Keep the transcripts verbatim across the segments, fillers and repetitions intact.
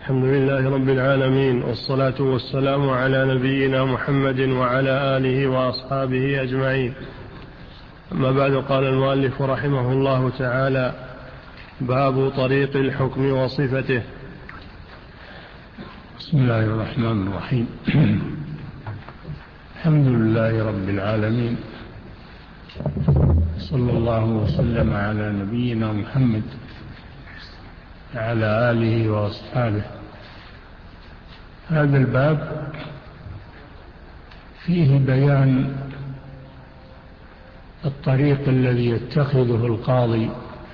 الحمد لله رب العالمين، والصلاة والسلام على نبينا محمد وعلى آله وأصحابه أجمعين. أما بعد، قال المؤلف رحمه الله تعالى: باب طريق الحكم وصفته. بسم الله الرحمن الرحيم. الحمد لله رب العالمين، صلى الله وسلم على نبينا محمد وعلى آله وأصحابه. هذا الباب فيه بيان الطريق الذي يتخذه القاضي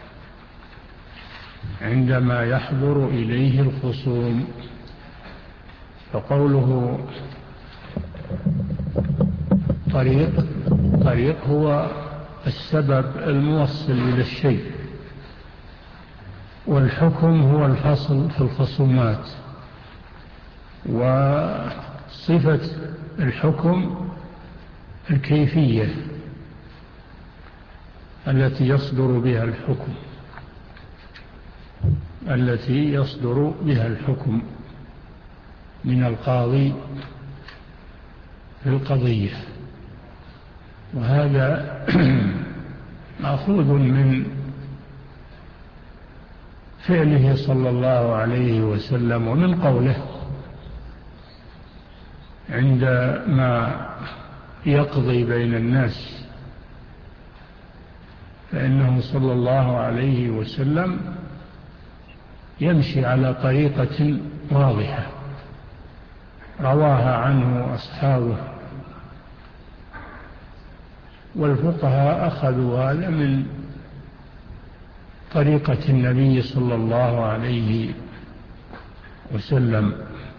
عندما يحضر إليه الخصوم. فقوله طريق طريق هو السبب الموصل إلى الشيء، والحكم هو الفصل في الخصومات، وصفة الحكم الكيفية التي يصدر بها الحكم التي يصدر بها الحكم من القاضي في القضية. وهذا مأخوذ من فعله صلى الله عليه وسلم ومن قوله عندما يقضي بين الناس، فإنه صلى الله عليه وسلم يمشي على طريقة واضحة رواها عنه أصحابه، والفقهاء أخذوا هذا من طريقة النبي صلى الله عليه وسلم.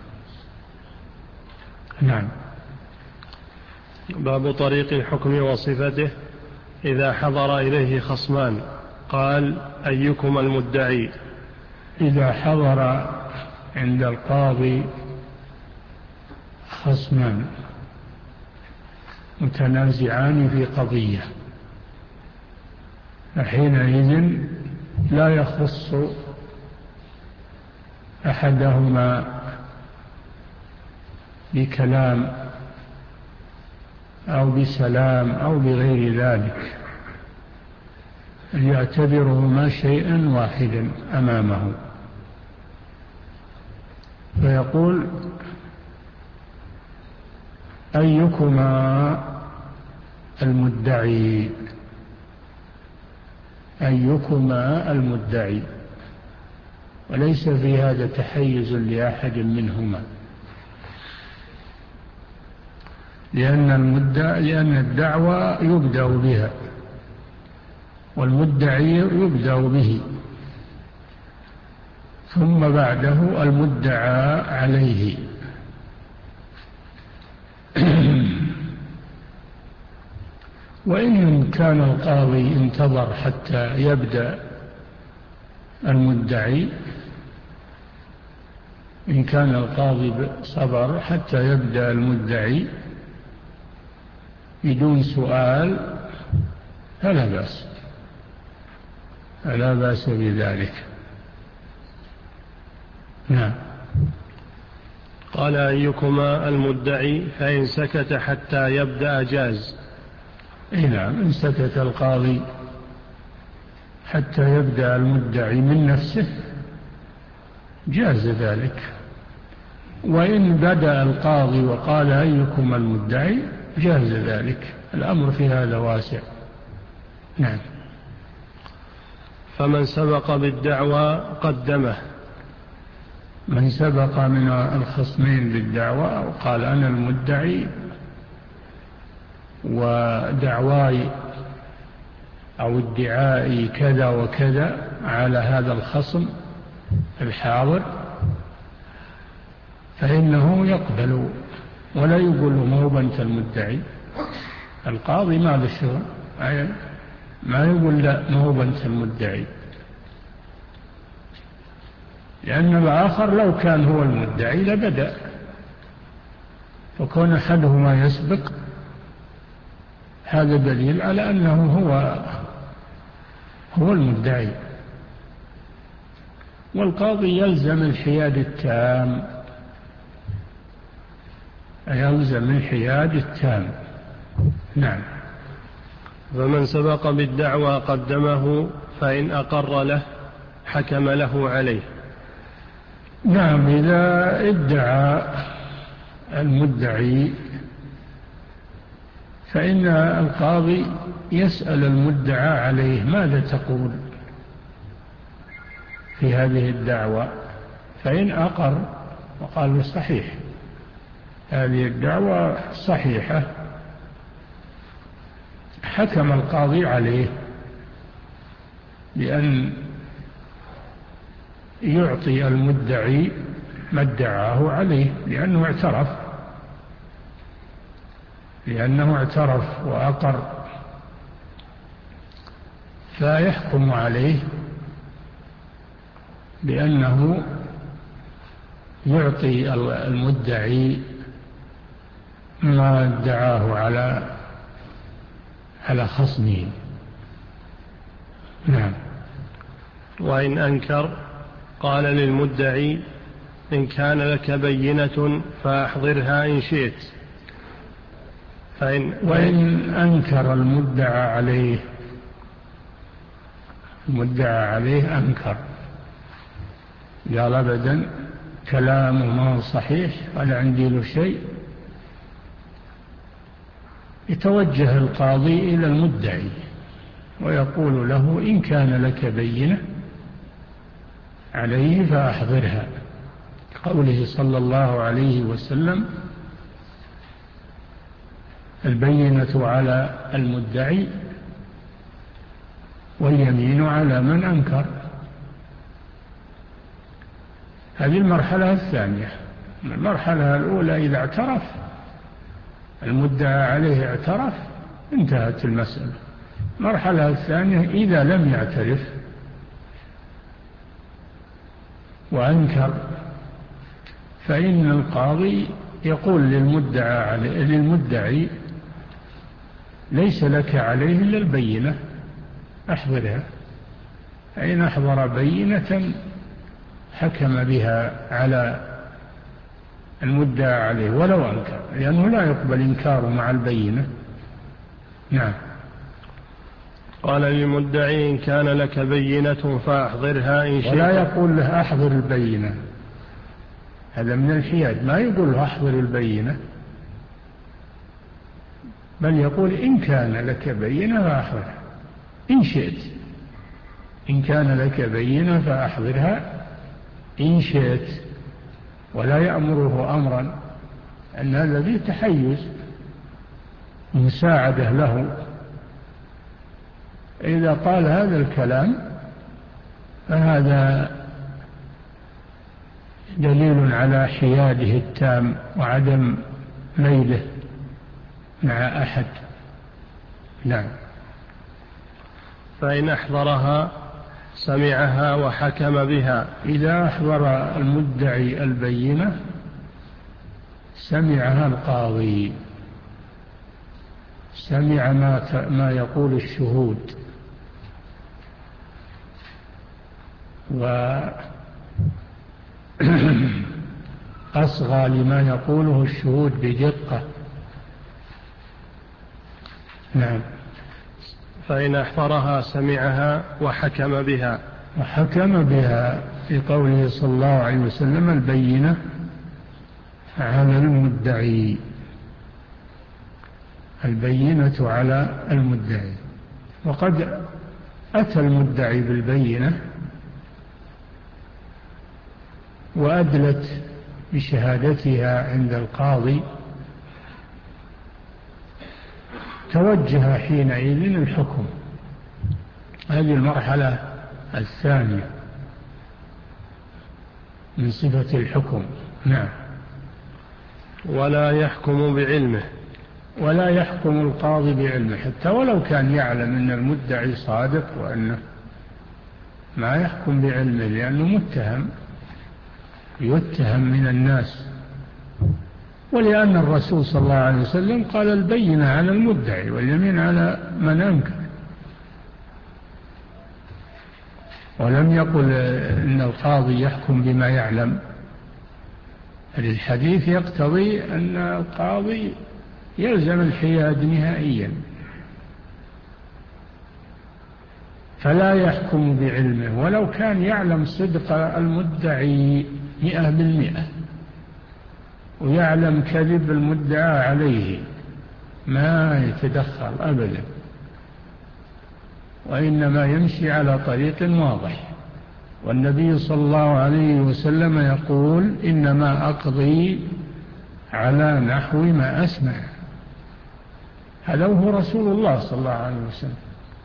نعم. باب طريق الحكم وصفته. إذا حضر إليه خصمان قال: أيكم المدعي؟ إذا حضر عند القاضي خصمان متنازعان في قضية، فحينئذ لا يخص أحدهما بكلام أو بسلام أو بغير ذلك، يعتبرهما شيئا واحدا أمامه، فيقول: أيكما المدعي؟ أيكما المدعي، وليس في هذا تحيز لأحد منهما، لأن المدعي لأن الدعوى يبدأ بها والمدعي يبدأ به، ثم بعده المدعى عليه. وإن كان القاضي انتظر حتى يبدأ المدعي، إن كان القاضي صبر حتى يبدأ المدعي بدون سؤال فلا بأس فلا بأس بذلك. نعم. قال: أيكما المدعي؟ فإن سكت حتى يبدأ جاز. نعم، إن سكت القاضي حتى يبدأ المدعي من نفسه جاز ذلك، وإن بدأ القاضي وقال: أيكم المدعي؟ جاز ذلك. الأمر في هذا واسع. نعم. فمن سبق بالدعوى قدمه. من سبق من الخصمين بالدعوى وقال: أنا المدعي ودعواي أو ادعائي كذا وكذا على هذا الخصم الحاضر، فإنه يقبل ولا يقول ما هو أنت المدعي. القاضي ما له شغل، ما يقول لا ما هو أنت المدعي، لأن الآخر لو كان هو المدعي لبدأ، فكون أحدهما يسبق هذا دليل على أنه هو هو المدعي. والقاضي يلزم الحياد التام، يلزم الحياد التام. نعم. فمن سبق بالدعوى قدمه فإن أقر له حكم له عليه. نعم، إذا ادعى المدعي فإن القاضي يسأل المدعى عليه ماذا تقول في هذه الدعوة، فإن أقر وقال صحيح هذه الدعوة صحيحة حكم القاضي عليه بأن يعطي المدعي ما ادعاه عليه، لأنه اعترف لأنه اعترف وأقر، فيحكم عليه بأنه يعطي المدعي ما ادعاه على على خصمه. نعم. وإن أنكر قال للمدعي إن كان لك بينة فأحضرها إن شئت. فإن وإن أنكر المدعى عليه المدعى عليه أنكر، قال أبدا كلامه ما هو صحيح ولا عندي له شيء، يتوجه القاضي إلى المدعي ويقول له إن كان لك بينة عليه فأحضرها، قوله صلى الله عليه وسلم البينة على المدعي واليمين على من أنكر. هذه المرحلة الثانية. المرحلة الأولى إذا اعترف المدعى عليه اعترف انتهت المسألة. المرحلة الثانية إذا لم يعترف وأنكر فإن القاضي يقول للمدعى عليه للمدعي ليس لك عليه إلا البينة أحضرها، فإن أحضر بينة حكم بها على المدعى عليه ولو أنكر، لأنه لا يقبل إنكاره مع البينة. نعم. قال للمدعي إن كان لك بينة فأحضرها إن شئت. ولا يقول له أحضر البينة، هذا من الحياد، ما يقول له أحضر البينة، بل يقول إن كان لك بينة فأحضرها إن شئت. إن كان لك بينة فأحضرها إن شئت، ولا يأمره أمرا، أن هذا فيه تحيز مساعدة له. إذا قال هذا الكلام فهذا دليل على حياده التام وعدم ميله مع أحد. نعم. فإن أحضرها سمعها وحكم بها. إذا أحضر المدعي البينة سمعها القاضي، سمع ما ما يقول الشهود وأصغى لما يقوله الشهود بدقة. نعم. فإن أحضرها سمعها وحكم بها. وحكم بها في قوله صلى الله عليه وسلم البينة على المدعي، البينة على المدعي. وقد أتى المدعي بالبينة وأدلت بشهادتها عند القاضي، توجه حينئذ الحكم. هذه المرحلة الثانية من صفة الحكم. نعم. ولا يحكم بعلمه. ولا يحكم القاضي بعلمه، حتى ولو كان يعلم أن المدعي صادق وأنه ما يحكم بعلمه، لأنه متهم يتهم من الناس، ولأن الرسول صلى الله عليه وسلم قال البينة على المدعي واليمين على من أنكر. ولم يقل إن القاضي يحكم بما يعلم. الحديث يقتضي أن القاضي يلزم الحياد نهائيا، فلا يحكم بعلمه ولو كان يعلم صدق المدعي مئة بالمئة ويعلم كذب المدعى عليه، ما يتدخل أبدا، وإنما يمشي على طريق واضح. والنبي صلى الله عليه وسلم يقول: إنما أقضي على نحو ما أسمع. هذا هو رسول الله صلى الله عليه وسلم،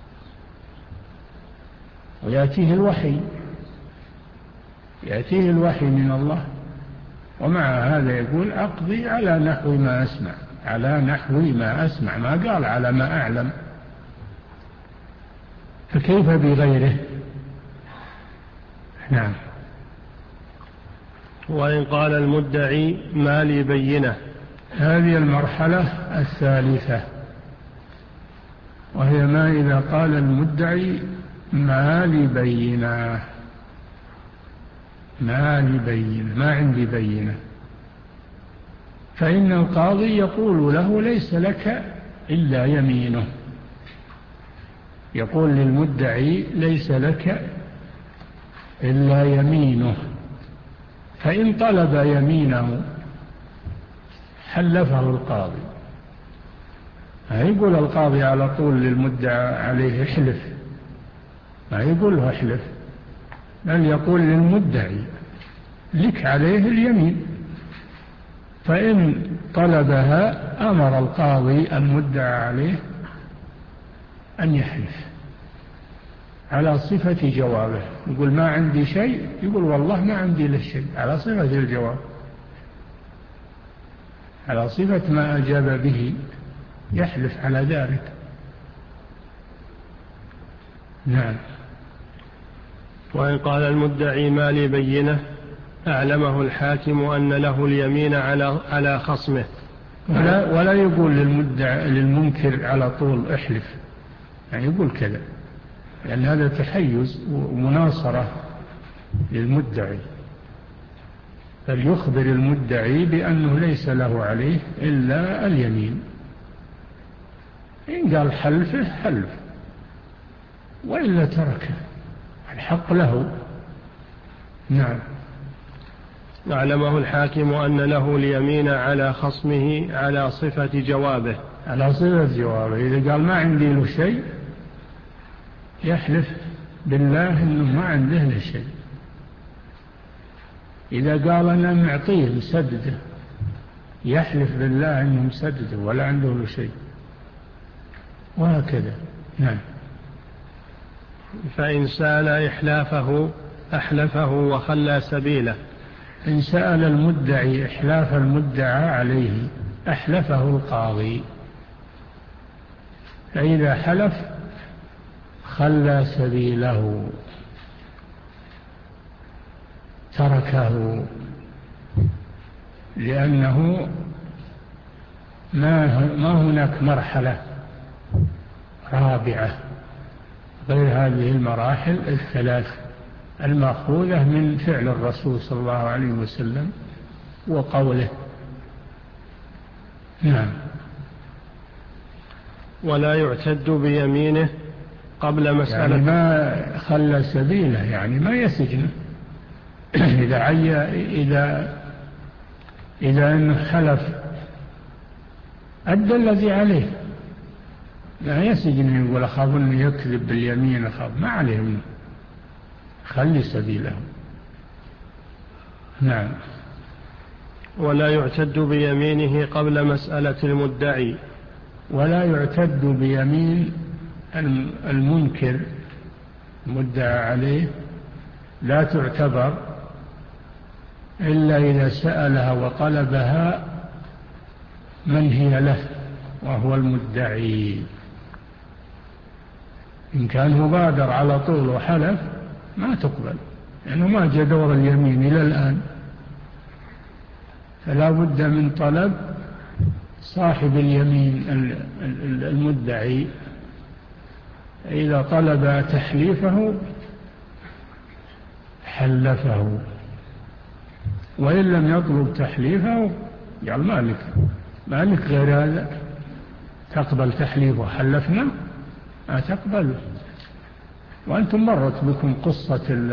ويأتيه الوحي يأتيه الوحي من الله، ومع هذا يقول: أقضي على نحو ما أسمع، على نحو ما أسمع، ما قال على ما أعلم. فكيف بغيره؟ نعم. وإن قال المدعي ما لي بينة. هذه المرحلة الثالثة، وهي ما إذا قال المدعي ما لي بينة، ما لي بينة، ما عندي بينة، فإن القاضي يقول له: ليس لك إلا يمينه. يقول للمدعي: ليس لك إلا يمينه. فإن طلب يمينه حلفه القاضي. ما يقول القاضي على طول للمدعى عليه احلف، ما يقول له احلف، بل يقول للمدعي: لك عليه اليمين. فإن طلبها أمر القاضي المدعى عليه أن يحلف على صفة جوابه. يقول: ما عندي شيء، يقول: والله ما عندي له شيء، على صفة الجواب، على صفة ما أجاب به، يحلف على ذلك. نعم. وإن قال المدعي ما لي بينة أعلمه الحاكم أن له اليمين على على خصمه. ولا, ولا يقول للمدعي للمنكر على طول احلف، يعني يقول كذا، لأن هذا تحيز ومناصرة للمدعي. فليخبر المدعي بأنه ليس له عليه إلا اليمين. إن قال حلفه حلف، وإلا تركه، الحق له. نعم. أعلمه الحاكم أن له اليمين على خصمه على صفة جوابه، على صفة جوابه. إذا قال ما عندي له شيء يحلف بالله إنه ما عنده له شيء. إذا قال أنا معطيه مسدده يحلف بالله إنه مسدده ولا عنده له شيء، وهكذا. نعم. فإن سأل إحلافه أحلفه وخلى سبيله. إن سأل المدعي إحلاف المدعى عليه أحلفه القاضي، فإذا حلف خلى سبيله، تركه، لأنه ما ما هناك مرحلة رابعة غير هذه المراحل الثلاث المأخوذة من فعل الرسول صلى الله عليه وسلم وقوله. نعم. ولا يعتد بيمينه قبل مسألة، يعني ما خلى سبيله، يعني ما يسجن. إذا عي إذا إذا أنه حلف أدى الذي عليه، لا يسجن يقول أخاف أنه يكذب باليمين، أخاف، ما عليه منه، خلي سبيله. نعم. ولا يعتد بيمينه قبل مسألة المدعي. ولا يعتد بيمين المنكر المدعى عليه، لا تعتبر إلا إذا سألها وطلبها من هي له وهو المدعي. إن كان مبادر على طول وحلف ما تقبل، لأنه ما جاء دور اليمين إلى الآن، فلا بد من طلب صاحب اليمين المدعي. إذا طلب تحليفه حلفه، وإن لم يطلب تحليفه قال مالك مالك غير هذا تقبل تحليفه؟ حلفنا ما تقبل. وأنتم مرت بكم قصة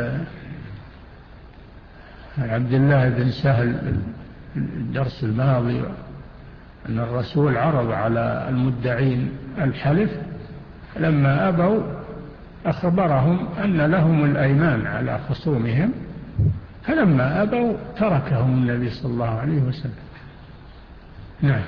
عبد الله بن سهل الدرس الماضي، أن الرسول عرض على المدعين الحلف، لما أبوا أخبرهم أن لهم الأيمان على خصومهم، فلما أبوا تركهم النبي صلى الله عليه وسلم. نعم.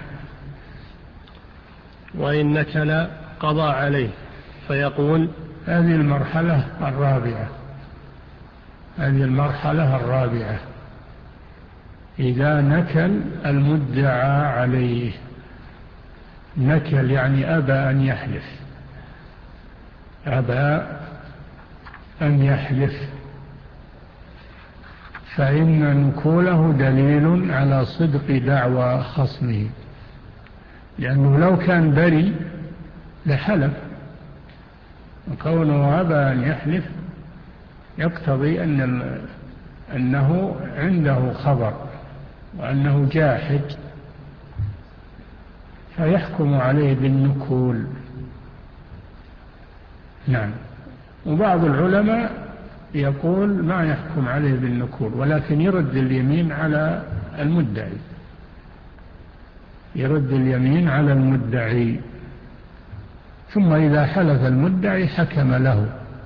وإن نكل قضى عليه فيقول. هذه المرحلة الرابعة هذه المرحلة الرابعة إذا نكل المدعى عليه. نكل يعني أبى أن يحلف، أبى أن يحلف، فإن نكوله دليل على صدق دعوى خصمه، لأنه لو كان بريء لحلف، وكونه أبى أن يحلف يقتضي أن أنه عنده خبر وأنه جاحد، فيحكم عليه بالنكول. نعم. وبعض العلماء يقول ما يحكم عليه بالنكول، ولكن يرد اليمين على المدعي، يرد اليمين على المدعي، ثم إذا حلف المدعي حكم له.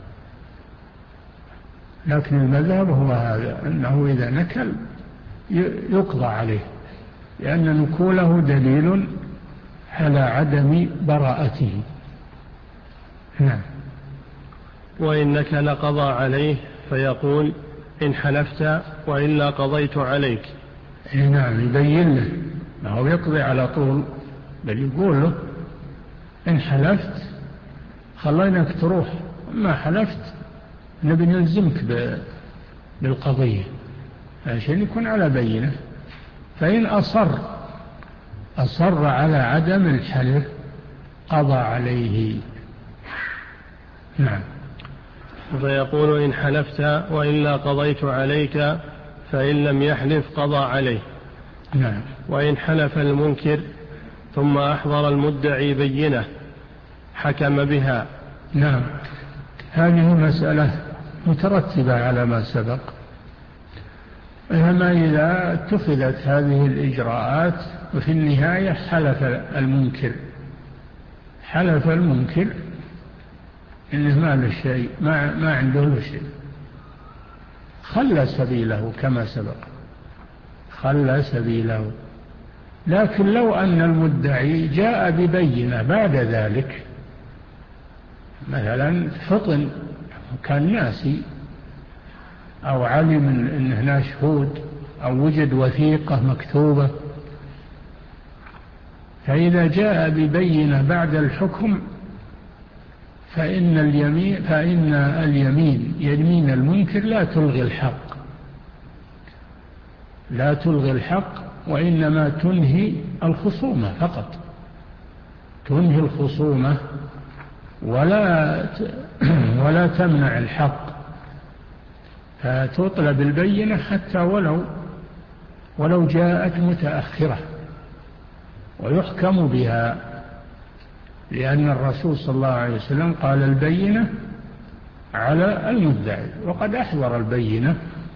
لكن المذهب هو هذا، أنه إذا نكل يقضى عليه، لأن نكوله دليل على عدم براءته. نعم. وإن نكل قضى عليه فيقول إن حلفت وإلا قضيت عليك. نعم، يبين له، ما هو يقضي على طول، بل يقول له إن حلفت خليناك تروح، ما حلفت نبي نلزمك بالقضية عشان يكون على بينة. فإن أصر أصر على عدم الحلف قضى عليه. نعم. فيقول إن حلفت وإلا قضيت عليك، فإن لم يحلف قضى عليه. نعم. وإن حلف المنكر ثم أحضر المدعي بينة حكم بها. نعم. هذه مسألة مترتبة على ما سبق، أما إذا اتخذت هذه الإجراءات وفي النهاية حلف المنكر حلف المنكر إنه ما له شيء، ما, ما عنده له شيء، خلى سبيله كما سبق، خلى سبيله. لكن لو أن المدعي جاء ببينة بعد ذلك، مثلا فطن وكان ناسي، أو علم أن هنا شهود، أو وجد وثيقة مكتوبة، فإذا جاء ببينة بعد الحكم فإن اليمين فإن اليمين يمين المنكر لا تلغي الحق، لا تلغي الحق، وإنما تنهي الخصومة فقط، تنهي الخصومة ولا ولا تمنع الحق. فتطلب البينة حتى ولو ولو جاءت متأخرة، ويحكم بها، لأن الرسول صلى الله عليه وسلم قال البينة على المدعي، وقد أحضر البينة،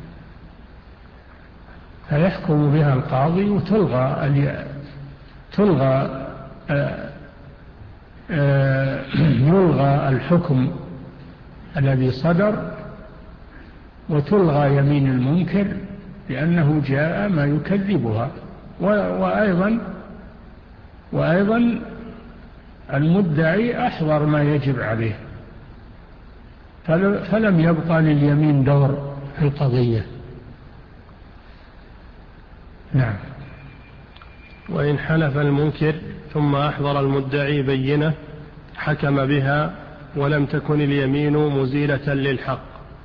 فيحكم بها القاضي وتلغى تلغى يلغى الحكم الذي صدر، وتلغى يمين المنكر لأنه جاء ما يكذبها. وأيضا وأيضا المدعي أحضر ما يجب عليه، فلم يبقى لليمين دور في القضية. نعم. وإن حلف المنكر ثم أحضر المدعي بينة حكم بها ولم تكن اليمين مزيلة للحق.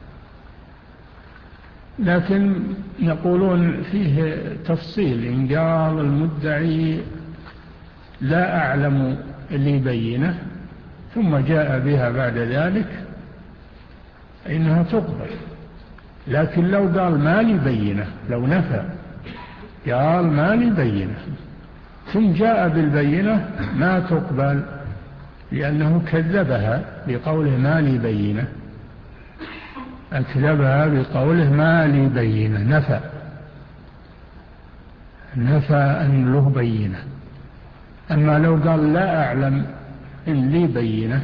لكن يقولون فيه تفصيل، إن قال المدعي لا أعلم اللي بينه ثم جاء بها بعد ذلك إنها تقبل، لكن لو قال ما لي بينة، لو نفى قال ما لي بينة ثم جاء بالبينة ما تقبل، لأنه كذبها بقوله ما لي بينة، أكذبها بقوله ما لي بينة، نفى نفى أن له بينة. أما لو قال لا أعلم إن لي بينة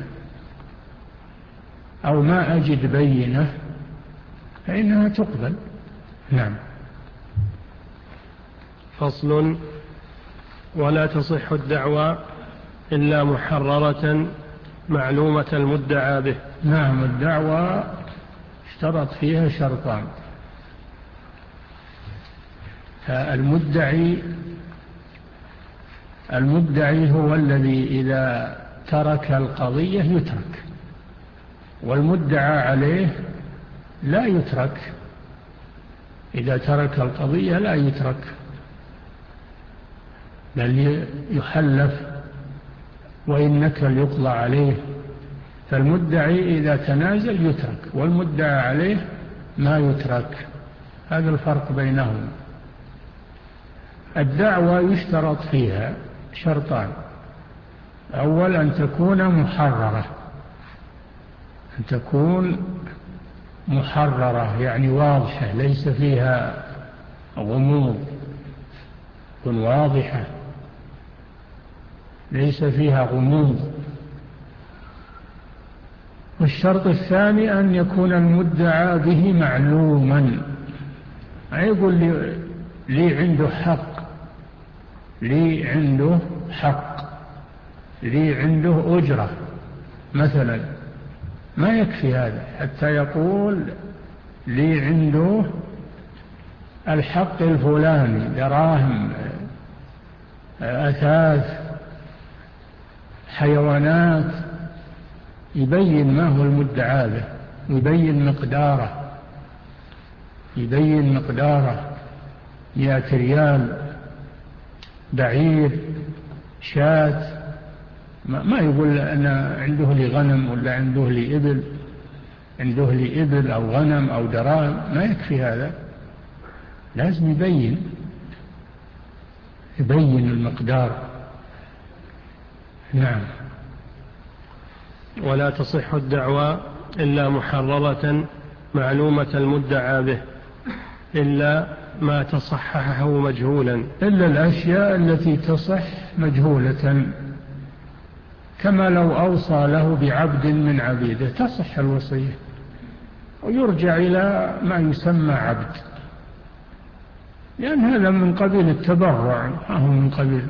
أو ما أجد بينة فإنها تقبل. نعم. فصل: ولا تصح الدعوى إلا محررة معلومة المدعى به. نعم، الدعوى اشترط فيها شرطان: المدعي المدعي هو الذي إذا ترك القضية يترك، والمدعى عليه لا يترك، إذا ترك القضية لا يترك بل يحلف وإن نكل يقضى عليه. فالمدعي إذا تنازل يترك، والمدعى عليه ما يترك، هذا الفرق بينهم. الدعوة يشترط فيها شرطان: أول أن تكون محررة، أن تكون محررة يعني واضحة ليس فيها غموض، تكون واضحة ليس فيها غموض. والشرط الثاني أن يكون المدعى به معلوما، يقول لي, لي عنده حق، لي عنده حق، لي عنده أجرة مثلا، ما يكفي هذا حتى يقول لي عنده الحق الفلاني، دراهم، أثاث، حيوانات، يبين ما هو المدعى به، يبين مقداره، يبين مقداره مئة ريال، بعير، شاة، ما يقول أنا عنده لي غنم ولا عنده لي إبل، عنده لي إبل أو غنم أو دراهم، ما يكفي هذا، لازم يبين يبين المقدار. نعم. ولا تصح الدعوى إلا محررة معلومة المدعى به إلا ما تصححه مجهولا، إلا الأشياء التي تصح مجهولة، كما لو أوصى له بعبد من عبيده تصح الوصية ويرجع إلى ما يسمى عبد، لأن هذا من قبيل التبرع، هو من قبيل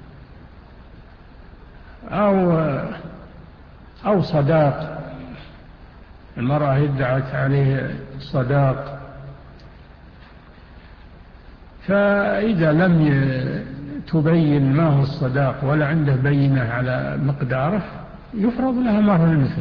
أو أو صداق، المرأة ادعت عليه صداق، فإذا لم تبين ما هو الصداق ولا عنده بينة على مقداره يفرض لها مهر المثل،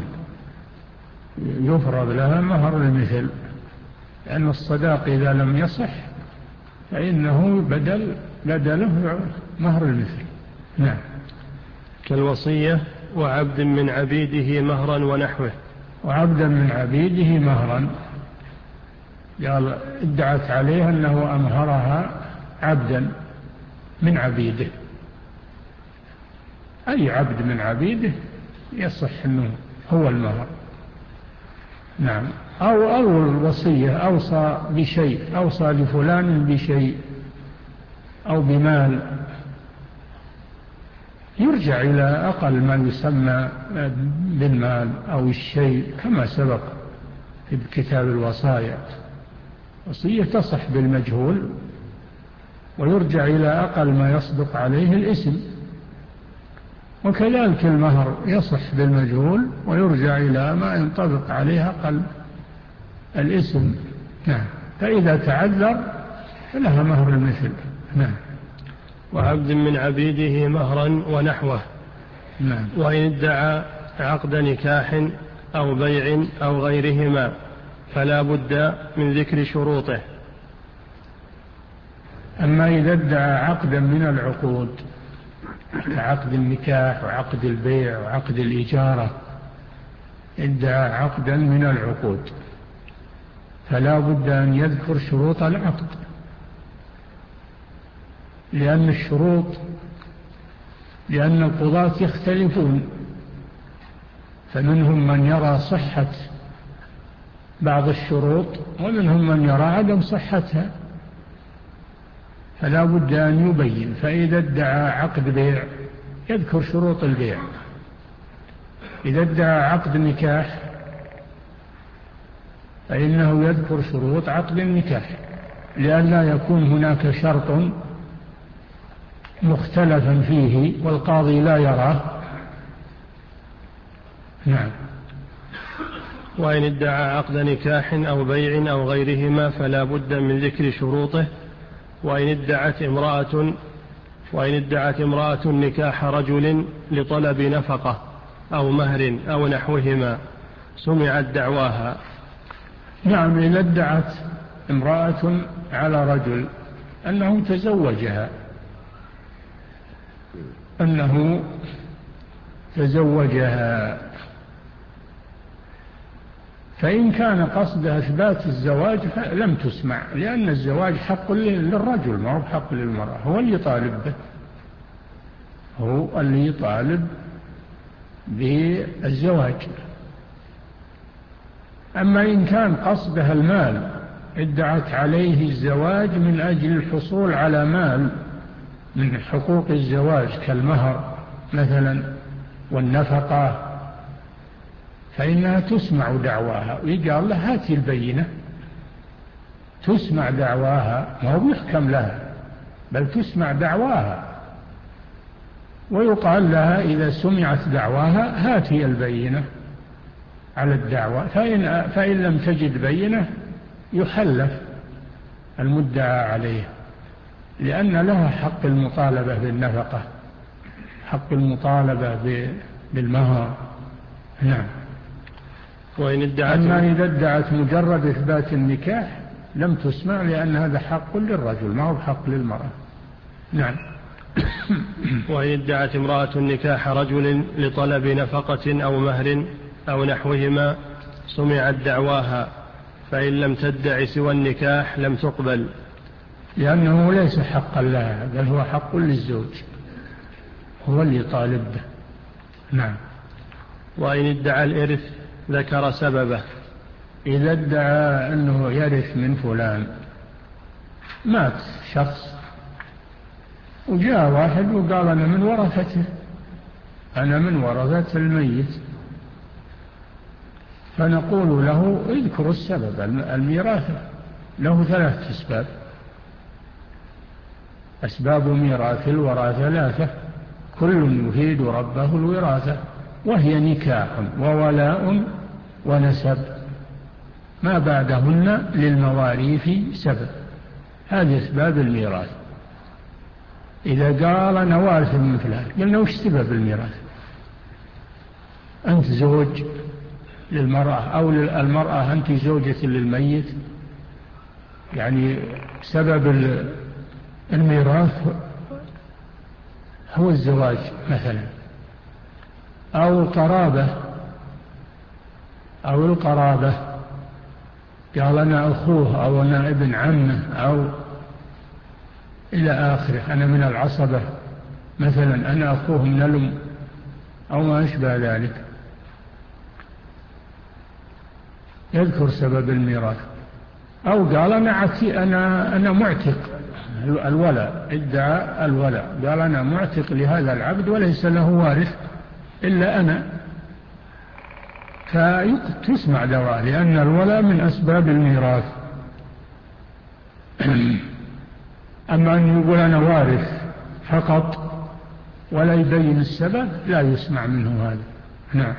يفرض لها مهر المثل، لأن الصداق إذا لم يصح فإنه بدل بدله مهر المثل. نعم. كالوصية وعبد من عبيده مهرا ونحوه. وعبدا من عبيده مهرا، قال ادعت عليه أنه أمهرها عبدا من عبيده، أي عبد من عبيده يصح أنه هو المهر. نعم. أو أو الوصية أوصى بشيء، أوصى لفلان بشيء أو بمال، يرجع إلى أقل ما يسمى بالمال أو الشيء كما سبق في كتاب الوصايا. وصية تصح بالمجهول ويرجع إلى أقل ما يصدق عليه الاسم، وكذلك المهر يصح بالمجهول ويرجع إلى ما ينطبق عليه أقل الاسم. نعم. فإذا تعذر فلها مهر المثل. نعم. وعبد من عبيده مهرا ونحوه. نعم. وإن ادعى عقد نكاح أو بيع أو غيرهما فلا بد من ذكر شروطه. أما إذا ادعى عقدا من العقود كعقد النكاح وعقد البيع وعقد الإجارة، ادعى عقدا من العقود فلا بد أن يذكر شروط العقد، لأن الشروط لأن القضاة يختلفون، فمنهم من يرى صحة بعض الشروط ومنهم من يرى عدم صحتها، فلا بد أن يبين. فإذا ادعى عقد بيع يذكر شروط البيع، إذا ادعى عقد نكاح فإنه يذكر شروط عقد النكاح، لئلا يكون هناك شرط مختلفا فيه والقاضي لا يراه. نعم. وإن ادعى عقد نكاح أو بيع أو غيرهما فلا بد من ذكر شروطه. وإن ادعت امرأة وإن ادعت امرأة نكاح رجل لطلب نفقة أو مهر أو نحوهما سمعت دعواها. نعم، إذا ادعت امرأة على رجل أنه تزوجها أنه تزوجها فإن كان قصد إثبات الزواج لم تسمع، لأن الزواج حق للرجل ما هو حق للمرأة، هو اللي يطالب به، هو اللي يطالب بالزواج. أما إن كان قصدها المال، ادعت عليه الزواج من أجل الحصول على مال من حقوق الزواج كالمهر مثلا والنفقة، فإنها تسمع دعواها، ويقال لها هاتي البينة، تسمع دعواها، ما هو يحكم لها بل تسمع دعواها، ويقال لها إذا سمعت دعواها هاتي البينة على الدعوة، فإن, فإن لم تجد بينة يحلف المدعى عليه، لأن لها حق المطالبة بالنفقة، حق المطالبة بالمهر. نعم. وإن ادعت أما إذا ادعت مجرد إثبات النكاح لم تسمع، لأن هذا حق للرجل ما هو حق للمرأة. نعم. وإن ادعت امرأة نكاح رجل لطلب نفقة أو مهر أو نحوهما سمعت دعواها، فإن لم تدع سوى النكاح لم تقبل، لأنه ليس حقا لها بل هو حق للزوج، هو اللي طالب به. نعم. وإن ادعى الإرث ذكر سببه. إذا ادعى أنه يرث من فلان، مات شخص وجاء واحد وقال أنا من ورثته، أنا من ورثة الميت، فنقول له اذكر السبب. الميراث له ثلاث أسباب، أسباب ميراث الورى ثلاثة كل يفيد ربه الوراثة، وهي نكاح وولاء ونسب، ما بعدهن للمواريث سبب. هذه أسباب الميراث. إذا قال أنا وارث من فلان، قلنا وش سبب الميراث؟ أنت زوج للمرأة أو المرأة أنت زوجة للميت، يعني سبب الميراث هو الزواج مثلا، أو القرابة أو القرابة، قال أنا أخوه أو أنا ابن عمه أو إلى آخره، أنا من العصبة مثلا، أنا أخوه من الأم أو ما أشبه ذلك، يذكر سبب الميراث. أو قال أنا عتي أنا أنا معتق الولاء، ادعى الولاء، قال أنا معتق لهذا العبد وليس له وارث إلا أنا، فتسمع دعواه، لأن الولاء من أسباب الميراث. أما أن يقول أنا وارث فقط ولا يبين السبب لا يسمع منه هذا. نعم.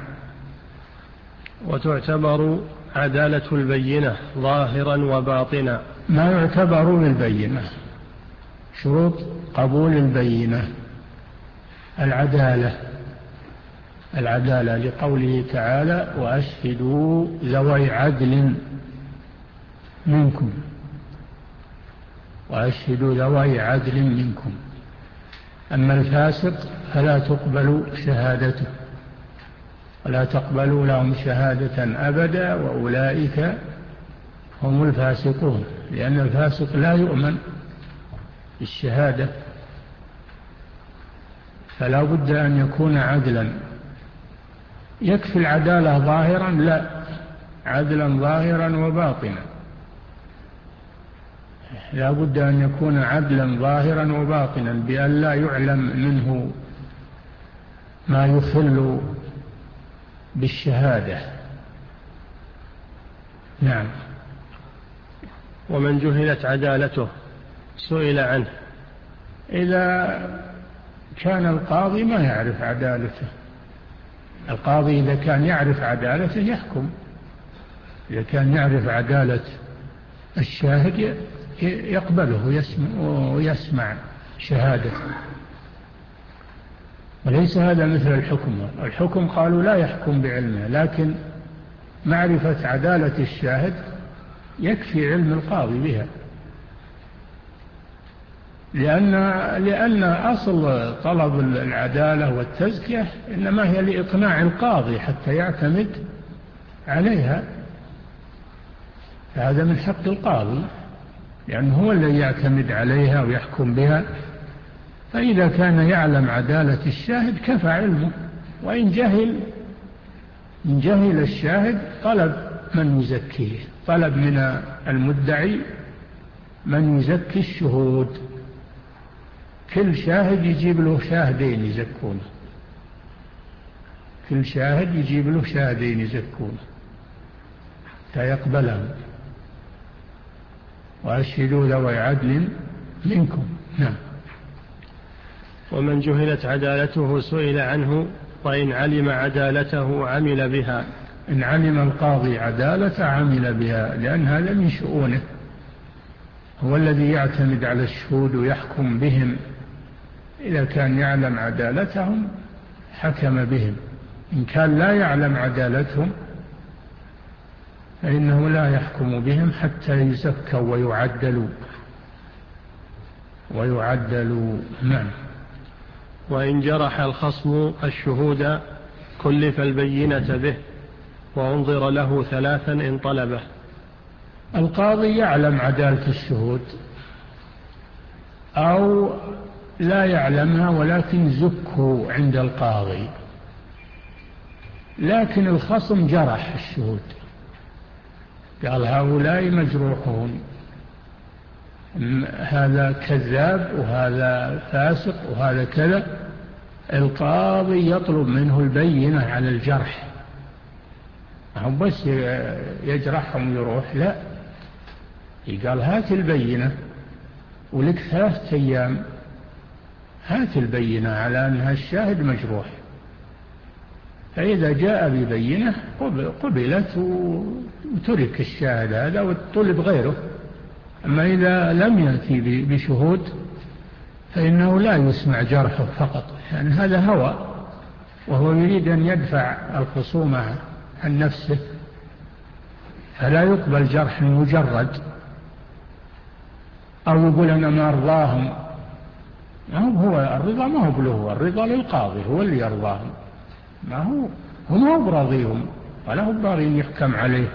وتعتبر عدالة البينة ظاهرا وباطنا. ما يعتبر بالبينة شروط قبول البينة العدالة، العدالة لقوله تعالى وأشهدوا ذوي عدل منكم، وأشهدوا ذوي عدل منكم. أما الفاسق فلا تقبل شهادته ولا تقبلوا لهم شهادة أبدا وأولئك هم الفاسقون، لأن الفاسق لا يؤمن بالشهادة، فلا بد أن يكون عدلا. يكفي العدالة ظاهرا؟ لا، عدلا ظاهرا وباطنا، لا بد أن يكون عدلا ظاهرا وباطنا بأن لا يعلم منه ما يخل بالشهادة. نعم. ومن جهلت عدالته سئل عنه. إذا كان القاضي ما يعرف عدالته، القاضي إذا كان يعرف عدالته يحكم، إذا كان يعرف عدالة الشاهد يقبله ويسمع شهادته، وليس هذا مثل الحكم. الحكم قالوا لا يحكم بعلمه، لكن معرفة عدالة الشاهد يكفي علم القاضي بها، لأن, لأن أصل طلب العدالة والتزكية إنما هي لإقناع القاضي حتى يعتمد عليها، فهذا من حق القاضي لأنه هو الذي يعتمد عليها ويحكم بها. فإذا كان يعلم عدالة الشاهد كفى علمه، وإن جهل إن جهل الشاهد طلب من يزكيه، طلب من المدعي من يزكي الشهود، كل شاهد يجيب له شاهدين يزكونه، كل شاهد يجيب له شاهدين يزكونه فيقبلهم، وأشهدوا ذوي عدل منكم. نعم. ومن جهلت عدالته سئل عنه، وإن علم عدالته عمل بها. إن علم القاضي عدالة عمل بها، لأن هذا من شؤونه، هو الذي يعتمد على الشهود ويحكم بهم. إذا كان يعلم عدالتهم حكم بهم، إن كان لا يعلم عدالتهم فإنه لا يحكم بهم حتى يزكوا ويعدلوا ويعدلوا. نعم. وإن جرح الخصم الشهود كلف البينة به، وانظر له ثلاثا إن طلبه. القاضي يعلم عدالة الشهود أو لا يعلمها ولكن زكوا عند القاضي، لكن الخصم جرح الشهود، قال هؤلاء مجروحون، هذا كذاب وهذا فاسق وهذا كذا، القاضي يطلب منه البينة على الجرح، هم بس يجرحهم يروح، لا، قال هات البينة ولك ثلاثة أيام، هات البينة على أنها الشاهد مجروح. فإذا جاء ببينة قبلت وترك الشاهد هذا وطلب غيره. أما إذا لم يأتي بشهود فإنه لا يسمع جرحه فقط، يعني هذا هوى، وهو يريد أن يدفع الخصومة عن نفسه، فلا يقبل جرح مجرد، أو يقول أنا ما أرضاهم. هو الرضا ما هو بله، الرضا للقاضي هو اللي يرضاهم، ما هو هم هو براضيهم ولا هم باغين يحكم عليه،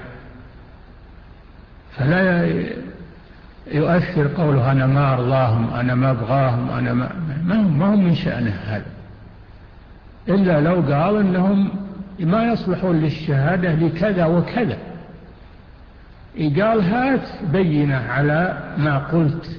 فلا يؤثر قوله أنا ما أرضاهم أنا ما أبغاهم أنا ما ما هم من شأنه هذا، إلا لو قال إنهم ما يصلحون للشهادة لكذا وكذا، قال هات بينة على ما قلت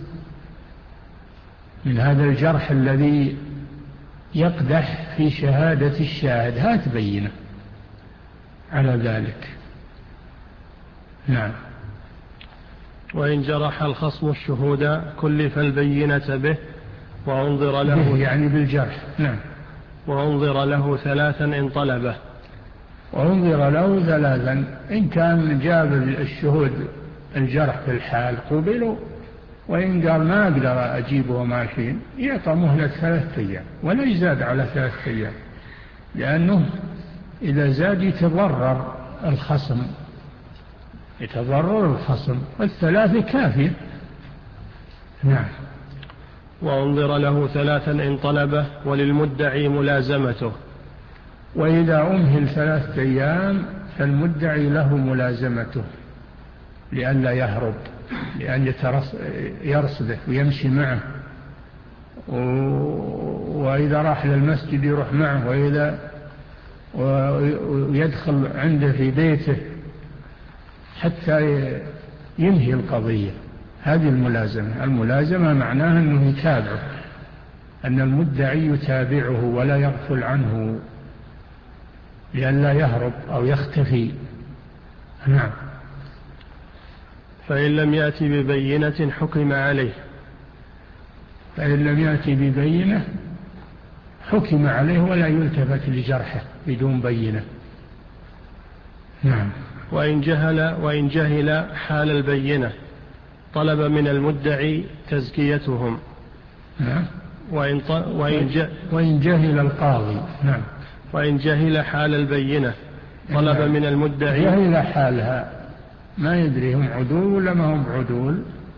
من هذا الجرح الذي يقدح في شهادة الشاهد، هات بينة على ذلك. نعم. وإن جرح الخصم الشهود كلف البينة به، وانظر له به يعني بالجرح. نعم. وانظر له ثلاثا إن طلبه. وانظر له ثلاثا، إن كان جاب الشهود الجرح في الحال قبلوا، وإن قال ما أقدر أجيبه ماشين يعطى مهلة ثلاثة أيام ولا يزاد على ثلاثة أيام، لأنه إذا زاد يتضرر الخصم يتضرر الخصم والثلاثة كافية. نعم. وانظر له ثلاثا إن طلبه، وللمدعي ملازمته. وإذا أمهل ثلاثة أيام فالمدعي له ملازمته، لئلا يهرب، لأن يرصده ويمشي معه، وإذا راح للمسجد يروح معه، وإذا ويدخل عنده في بيته حتى ينهي القضية. هذه الملازمة. الملازمة معناها أنه يتابعه، أن المدعي يتابعه ولا يغفل عنه لئلا يهرب أو يختفي. نعم. فإن لم يأتي ببينة حكم عليه. فإن لم يأتي ببينة حكم عليه ولا يلتفت لجرحه بدون بينة. نعم. وإن جهل وإن جهل حال البينة طلب من المدعي تزكيتهم. نعم. وإن, وإن, وإن جهل القاضي. نعم. وإن جهل حال البينة طلب نعم. من المدعي. جهل حالها، ما يدري هم عدول ولا ما هم عدول،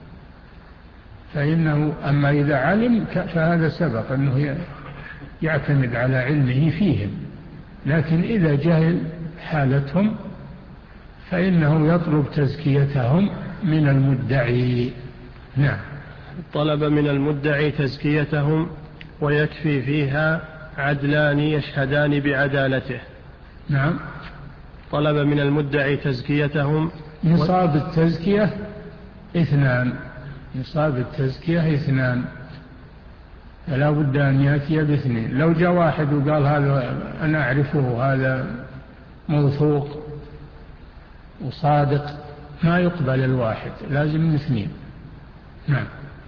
فإنه أما إذا علم فهذا سبق أنه يعتمد على علمه فيهم، لكن إذا جهل حالتهم فإنه يطلب تزكيتهم من المدعي. نعم. طلب من المدعي تزكيتهم ويكفي فيها عدلان يشهدان بعدالته. نعم. طلب من المدعي تزكيتهم. نصاب التزكية اثنان. نصاب التزكية اثنان، فلا بد أن يأتي باثنين. لو جاء واحد وقال هذا أنا أعرفه، هذا موثوق وصادق، ما يقبل الواحد، لازم اثنين. نعم.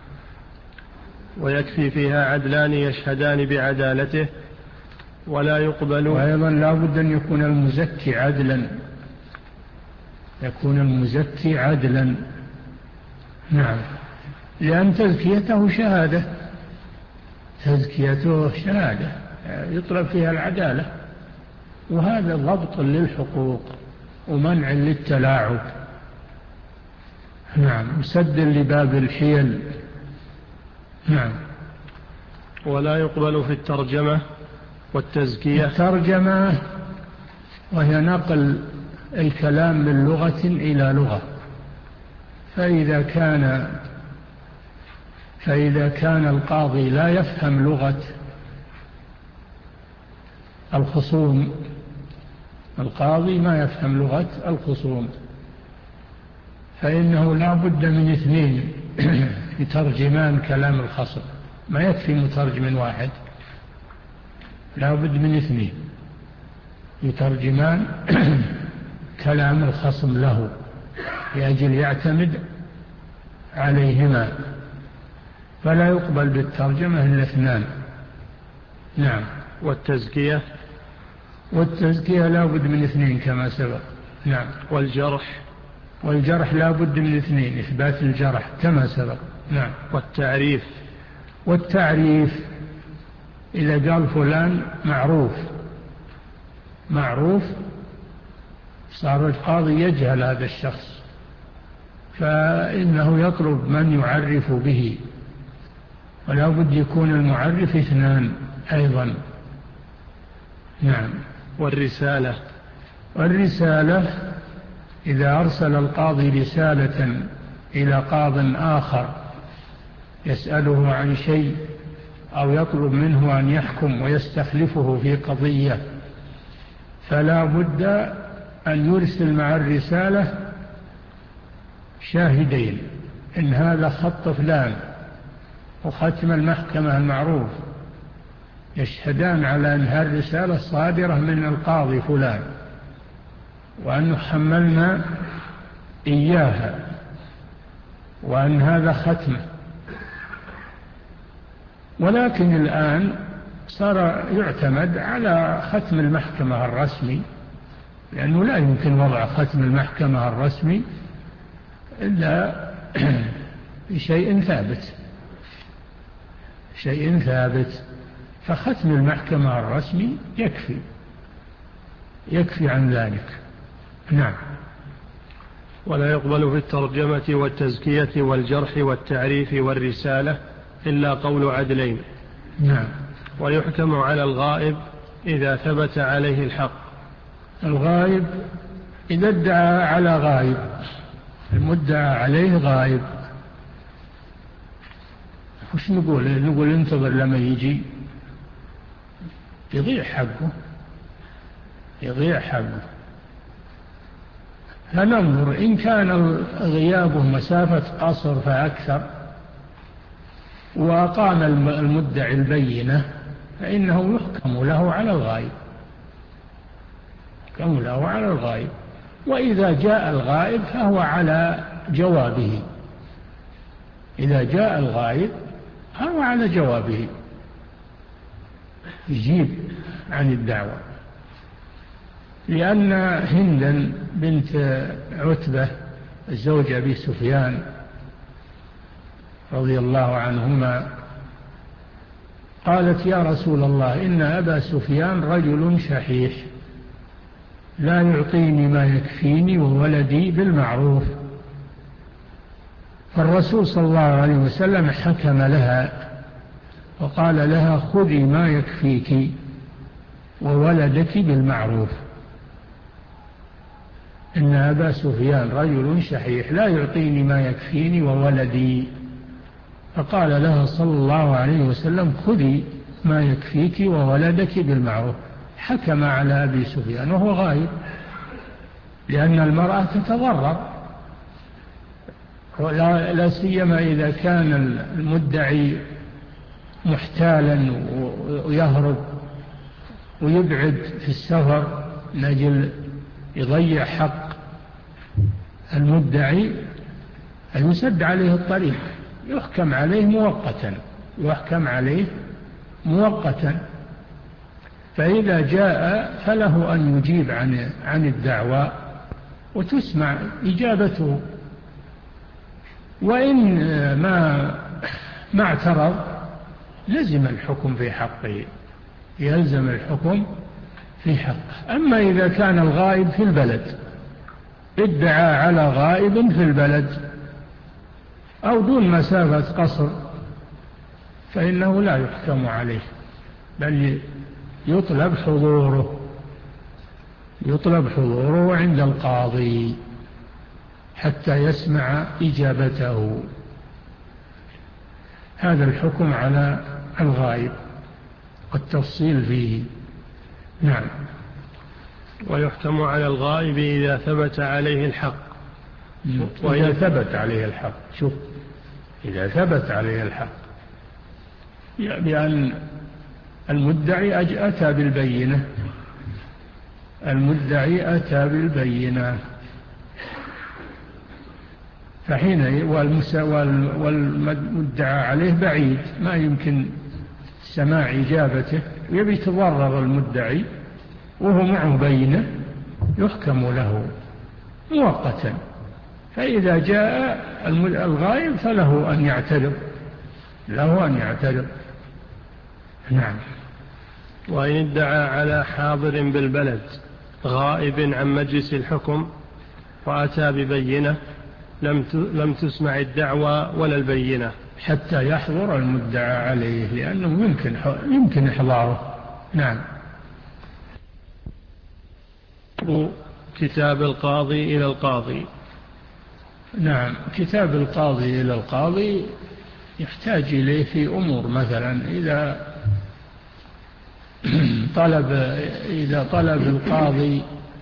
ويكفي فيها عدلان يشهدان بعدالته ولا يقبل. وأيضا لا بد أن يكون المزكي عدلا، يكون المزكي عدلا. نعم. لأن تزكيته شهادة، تزكيته شهادة يطلب فيها العدالة، وهذا ضبط للحقوق ومنع للتلاعب. نعم. مسد لباب الحيل. نعم. ولا يقبل في الترجمة والتزكية. الترجمة وهي نقل الكلام من لغة إلى لغة، فإذا كان فإذا كان القاضي لا يفهم لغة الخصوم، القاضي ما يفهم لغة الخصوم، فإنه لا بد من اثنين يترجمان كلام الخصم، ما يكفي مترجم واحد، لا بد من اثنين يترجمان كلام الخصم له لأجل يعتمد عليهما، فلا يقبل بالترجمة إلا اثنان. نعم. والتزكية. والتزكية لا بد من اثنين كما سبق. نعم. والجرح. والجرح لا بد من اثنين، إثبات الجرح كما سبق. نعم. والتعريف. والتعريف إذا قال فلان معروف، معروف صار القاضي يجهل هذا الشخص، فإنه يطلب من يعرف به، ولا بد يكون المعرف اثنان أيضا. نعم. والرسالة. والرسالة إذا أرسل القاضي رسالة إلى قاض آخر يسأله عن شيء أو يطلب منه أن يحكم ويستخلفه في قضية، فلا بد أن يرسل مع الرسالة شاهدين، إن هذا خط فلان وختم المحكمة المعروف، يشهدان على أن هذه الرسالة صادرة من القاضي فلان وأنه حملنا إياها وأن هذا ختمه. ولكن الآن صار يعتمد على ختم المحكمة الرسمي، لأنه لا يمكن وضع ختم المحكمة الرسمي إلا بشيء ثابت، شيء ثابت، فختم المحكمة الرسمي يكفي يكفي عن ذلك. نعم. ولا يقبل في الترجمة والتزكية والجرح والتعريف والرسالة إلا قول عدلين. نعم. ويحكم على الغائب إذا ثبت عليه الحق. الغائب إذا ادعى على غائب المدعى عليه غائب، وش نقول؟ نقول انتظر لما يجي، يضيع حقه، يضيع حقه. فننظر إن كان غيابه مسافة قصر فأكثر وأقام المدعي البينة فإنه يحكم له على الغائب، يحكم له على الغائب. وإذا جاء الغائب فهو على جوابه، إذا جاء الغائب فهو على جوابه، يجيب عن الدعوة. لأن هندا بنت عتبة زوج أبي سفيان رضي الله عنهما قالت: يا رسول الله، إن أبا سفيان رجل شحيح لا يعطيني ما يكفيني وولدي بالمعروف. فالرسول صلى الله عليه وسلم حكم لها وقال لها: خذي ما يكفيك وولدك بالمعروف. إن أبا سفيان رجل شحيح لا يعطيني ما يكفيني وولدي. فقال لها صلى الله عليه وسلم: خذي ما يكفيك وولدك بالمعروف. حكم على أبي سفيان وهو غائب، لأن المرأة تتضرر، لا سيما إذا كان المدعي محتالا ويهرب ويبعد في السفر من أجل يضيع حق المدعي، أن يسد عليه الطريق، يحكم عليه مؤقتا، يحكم عليه مؤقتا. فإذا جاء فله أن يجيب عن عن الدعوى وتسمع إجابته، وإن ما ما اعترض لزم الحكم في حقه، يلزم الحكم في حقه. أما إذا كان الغائب في البلد، ادعى على غائب في البلد أو دون مسافة قصر، فإنه لا يحكم عليه، بل يطلب حضوره، يطلب حضوره عند القاضي حتى يسمع إجابته. هذا الحكم على الغائب والتفصيل فيه. نعم. ويحكم على الغائب إذا ثبت عليه الحق. وإذا ثبت عليه الحق، شوف، إذا ثبت عليه الحق بأن المدعي أتى بالبينة، المدعي أتى بالبينة، فحين والمدعى عليه بعيد ما يمكن سماع إجابته ويبي يتضرر المدعي وهو معه بينة، يحكم له مؤقتا. فإذا جاء الغائب فله أن يعتذر، له أن يعتذر. نعم. وإن ادعى على حاضر بالبلد غائب عن مجلس الحكم وأتى ببينة لم لم تسمع الدعوى ولا البينة حتى يحضر المدعى عليه، لأنه يمكن يمكن إحضاره. نعم. كتاب القاضي إلى القاضي. نعم. كتاب القاضي إلى القاضي يحتاج إليه في أمور، مثلا إذا طلب إذا طلب القاضي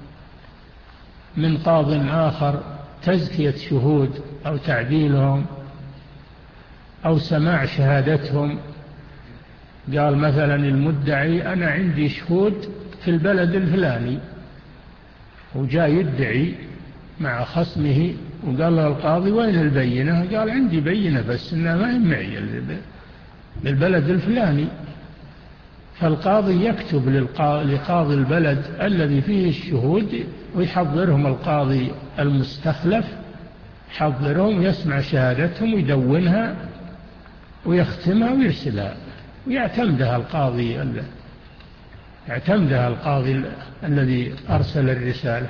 من قاض آخر تزكية شهود أو تعديلهم أو سماع شهادتهم، قال مثلا المدعي أنا عندي شهود في البلد الفلاني، وجاء يدعي مع خصمه وقال له القاضي وين البينة؟ قال عندي بينة بس إنها ما هي معي بالبلد الفلاني. فالقاضي يكتب لقاضي البلد الذي فيه الشهود ويحضرهم القاضي المستخلف، يحضرهم يسمع شهادتهم ويدونها ويختمها ويرسلها، ويعتمدها القاضي يعتمدها القاضي الذي أرسل الرسالة.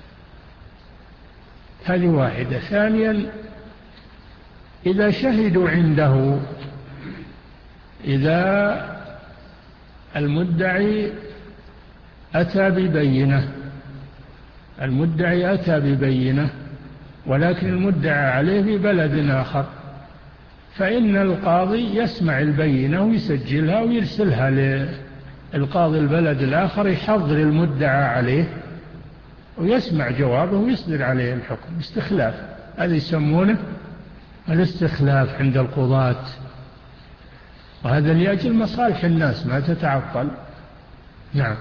هذه واحدة. ثانيا، إذا شهدوا عنده، إذا المدعي أتى ببينة، المدعي أتى ببينة ولكن المدعى عليه في بلد آخر، فإن القاضي يسمع البينة ويسجلها ويرسلها للقاضي البلد الآخر يحضر المدعى عليه ويسمع جوابه ويصدر عليه الحكم. استخلاف، هذا يسمونه الاستخلاف عند القضاة، وهذا لأجل مصالح الناس ما تتعطل. نعم.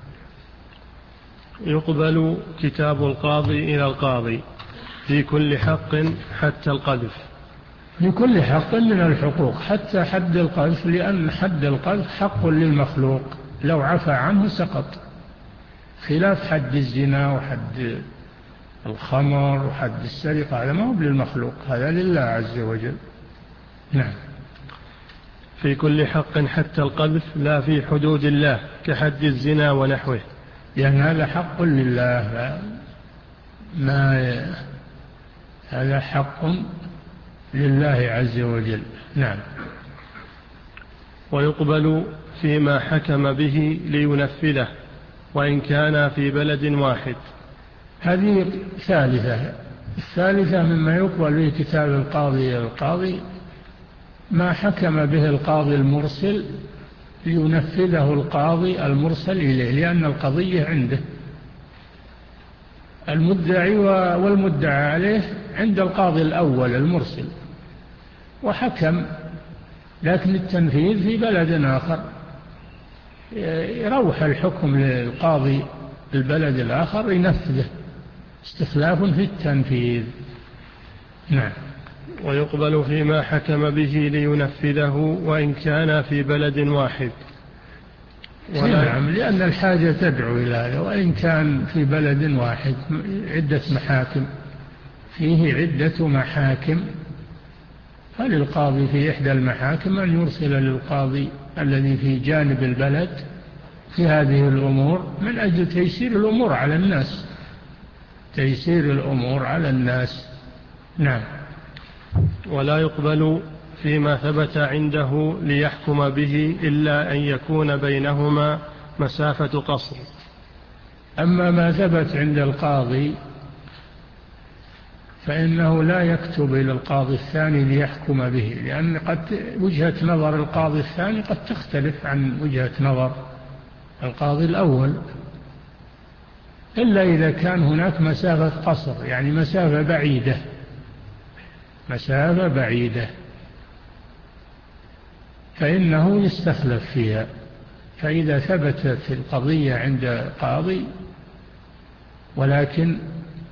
يقبل كتاب القاضي إلى القاضي في كل حق حتى القذف. في كل حق من الحقوق حتى حد القذف، لأن حد القذف حق للمخلوق لو عفى عنه سقط، خلاف حد الزنا وحد الخمر وحد السرقة، هذا ما هو للمخلوق، هذا لله عز وجل. نعم. في كل حق حتى القذف لا في حدود الله كحد الزنا ونحوه، لأن هذا حق لله، ما هذا حق لله عز وجل. نعم. ويقبل فيما حكم به لينفذه وإن كان في بلد واحد. هذه ثالثة. الثالثة مما يقبل به كتاب القاضي إلى القاضي ما حكم به القاضي المرسل لينفذه القاضي المرسل إليه، لأن القضية عنده، المدعي والمدعى عليه عند القاضي الأول المرسل وحكم، لكن التنفيذ في بلد آخر، يروح الحكم للقاضي البلد الآخر ينفذه، استخلاف في التنفيذ. نعم. ويقبل فيما حكم به لينفذه وإن كان في بلد واحد. نعم، لأن الحاجة تدعو إلى هذا، وإن كان في بلد واحد عدة محاكم، فيه عدة محاكم، فللقاضي في إحدى المحاكم أن يرسل للقاضي الذي في جانب البلد في هذه الأمور من أجل تيسير الأمور على الناس، تيسير الأمور على الناس. نعم. ولا يقبل فيما ثبت عنده ليحكم به إلا أن يكون بينهما مسافة قصر. أما ما ثبت عند القاضي فإنه لا يكتب إلى القاضي الثاني ليحكم به، لأن قد وجهة نظر القاضي الثاني قد تختلف عن وجهة نظر القاضي الأول، إلا إذا كان هناك مسافة قصر، يعني مسافة بعيدة، مسافة بعيدة فإنه يستخلف فيها. فإذا ثبتت القضية عند قاضي ولكن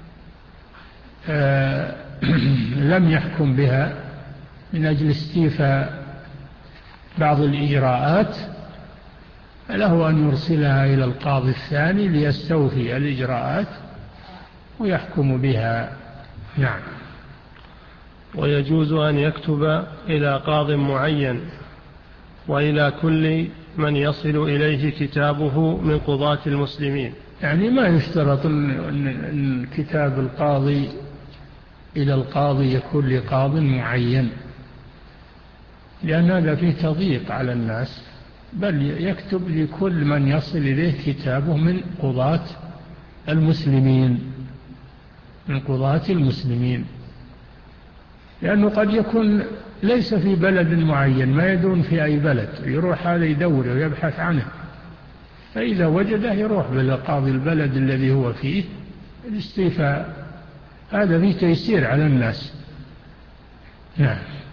آه لم يحكم بها من أجل استيفاء بعض الإجراءات، فله أن يرسلها إلى القاضي الثاني ليستوفي الإجراءات ويحكم بها. نعم. ويجوز أن يكتب إلى قاض معين وإلى كل من يصل إليه كتابه من قضاة المسلمين. يعني ما يشترط أن كتاب القاضي إلى القاضي يكون لقاض معين، لأن هذا فيه تضييق على الناس، بل يكتب لكل من يصل إليه كتابه من قضاة المسلمين، من قضاة المسلمين، لأنه قد يكون ليس في بلد معين، ما يدون في أي بلد، يروح هذا يدور ويبحث عنه، فإذا وجده يروح بالقاضي البلد الذي هو فيه الاستيفاء، هذا فيه تيسير على الناس. نعم.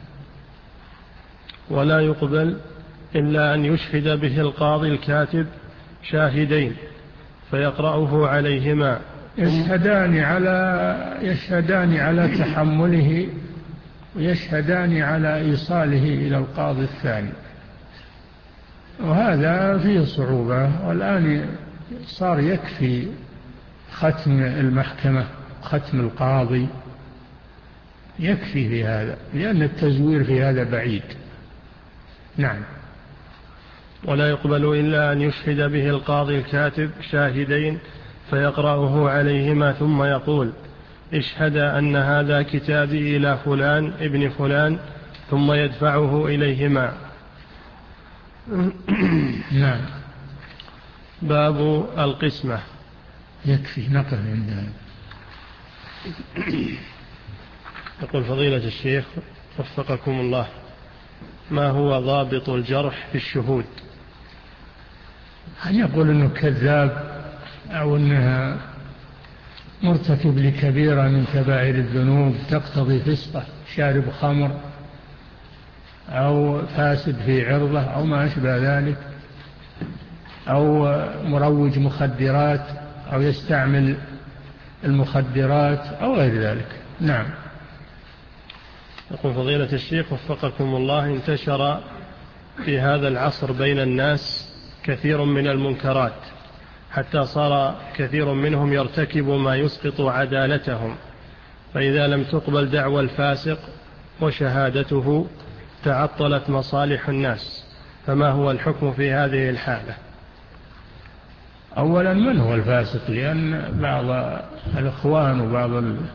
ولا يقبل إلا أن يشهد به القاضي الكاتب شاهدين فيقرأه عليهما، يشهدان على يشهدان على تحمله ويشهدان على إيصاله إلى القاضي الثاني، وهذا فيه صعوبة، والآن صار يكفي ختم المحكمة، ختم القاضي يكفي في هذا، لأن التزوير في هذا بعيد. نعم. ولا يقبل إلا أن يشهد به القاضي الكاتب شاهدين فيقرأه عليهما ثم يقول اشهد أن هذا كتابي إلى فلان ابن فلان، ثم يدفعه إليهما. نعم. باب القسمة. يكفي نقل عندنا. يقول فضيلة الشيخ وفقكم الله، ما هو ضابط الجرح في الشهود؟ أن يقول أنه كذاب أو أنه مرتكب لكبيرة من كبائر الذنوب تقتضي فسقه، شارب خمر أو فاسد في عرضه أو ما أشبه ذلك، أو مروج مخدرات أو يستعمل المخدرات أو غير ذلك. نعم. يقول فضيلة الشيخ وفقكم الله، انتشر في هذا العصر بين الناس كثير من المنكرات حتى صار كثير منهم يرتكب ما يسقط عدالتهم، فإذا لم تقبل دعوى الفاسق وشهادته تعطلت مصالح الناس، فما هو الحكم في هذه الحالة؟ أولا من هو الفاسق؟ لأن بعض الإخوان وبعض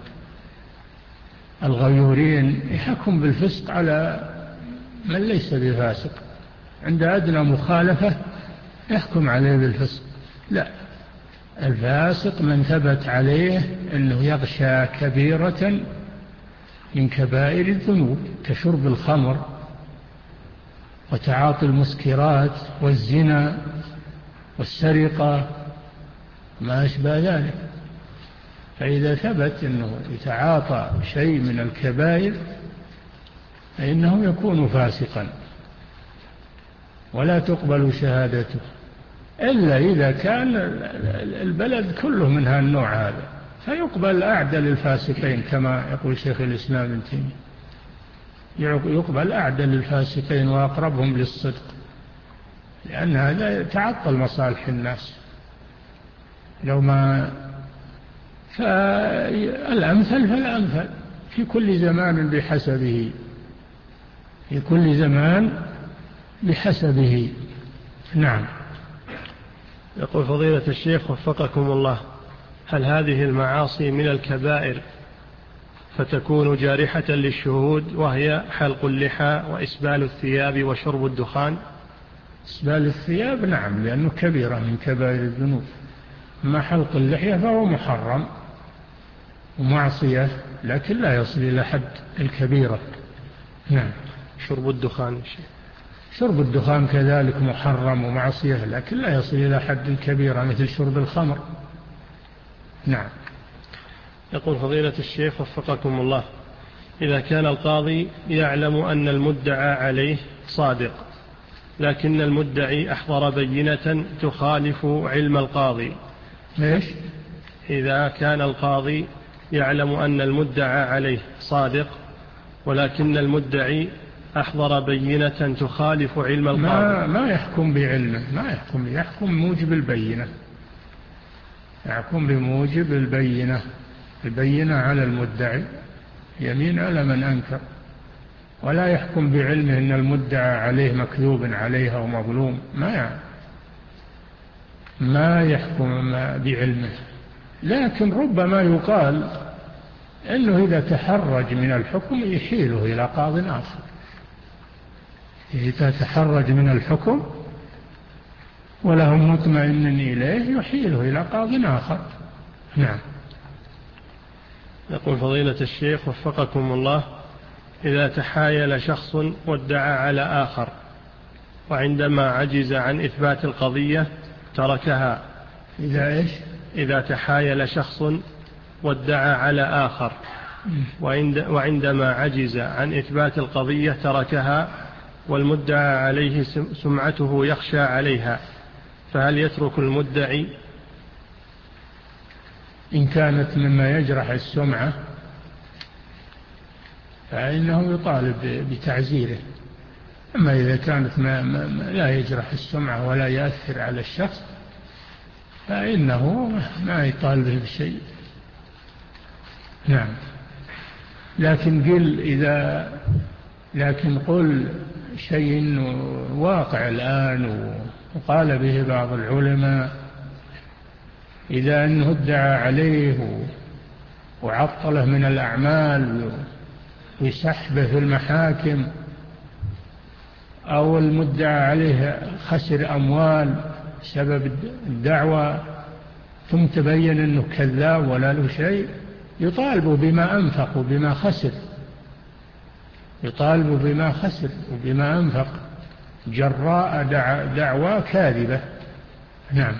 الغيورين يحكم بالفسق على من ليس بفاسق، عند أدنى مخالفة يحكم عليه بالفسق. لا، الفاسق من ثبت عليه أنه يغشى كبيرة من كبائر الذنوب كشرب الخمر وتعاطي المسكرات والزنا والسرقة ما أشبه ذلك، فإذا ثبت أنه يتعاطى شيء من الكبائر فإنه يكون فاسقا ولا تقبل شهادته، إلا إذا كان البلد كله من هالنوع هذا فيقبل أعدل الفاسقين كما يقول شيخ الإسلام ابن تيمية، يقبل أعدل الفاسقين وأقربهم للصدق، لأن هذا تعطل مصالح الناس. لو ما فالأمثل فالأمثل في كل زمان بحسبه، في كل زمان بحسبه. نعم. يقول فضيلة الشيخ وفقكم الله، هل هذه المعاصي من الكبائر فتكون جارحة للشهود، وهي حلق اللحى وإسبال الثياب وشرب الدخان؟ إسبال الثياب نعم، لأنه كبيرة من كبائر الذنوب. أما حلق اللحية فهو محرم ومعصية لكن لا يصل إلى حد الكبيرة. نعم. شرب الدخان شيء. شرب الدخان كذلك محرم ومعصية لكن لا يصل إلى حد الكبيرة مثل شرب الخمر. نعم. يقول فضيلة الشيخ وفقكم الله، إذا كان القاضي يعلم أن المدعى عليه صادق لكن المدعي أحضر بينة تخالف علم القاضي، ليش؟ إذا كان القاضي يعلم أن المدعى عليه صادق ولكن المدعي أحضر بينة تخالف علم القاضي، ما, ما يحكم بعلمه، ما يحكم يحكم موجب البينة، يحكم بموجب البينة، البينة على المدعي يمين على من أنكر، ولا يحكم بعلمه أن المدعى عليه مكذوب عليها ومظلوم، ما يعني ما يحكم بعلمه. لكن ربما يقال أنه إذا تحرج من الحكم يحيله إلى قاض آخر، إذا تحرج من الحكم وله مطمئن إليه يحيله إلى قاض آخر. نعم. يقول فضيلة الشيخ وفقكم الله، إذا تحايل شخص وادعى على آخر وعندما عجز عن إثبات القضية تركها، إذا إيش؟ إذا تحايل شخص وادعى على آخر وعند وعندما عجز عن إثبات القضية تركها والمدعى عليه سمعته يخشى عليها، فهل يترك المدعي؟ إن كانت مما يجرح السمعة فإنه يطالب بتعزيره، أما إذا كانت ما ما لا يجرح السمعة ولا يأثر على الشخص فإنه ما يطالبه بشيء. نعم. لكن قل إذا لكن قل شيء واقع الآن وقال به بعض العلماء، إذا أنه ادعى عليه وعطله من الأعمال ويسحبه في المحاكم، أو المدعى عليه خسر أموال بسبب الدعوة ثم تبين أنه كذاب ولا له شيء، يطالب بما أنفق وبما خسر يطالب بما خسر وبما أنفق جراء دعوى كاذبة. نعم.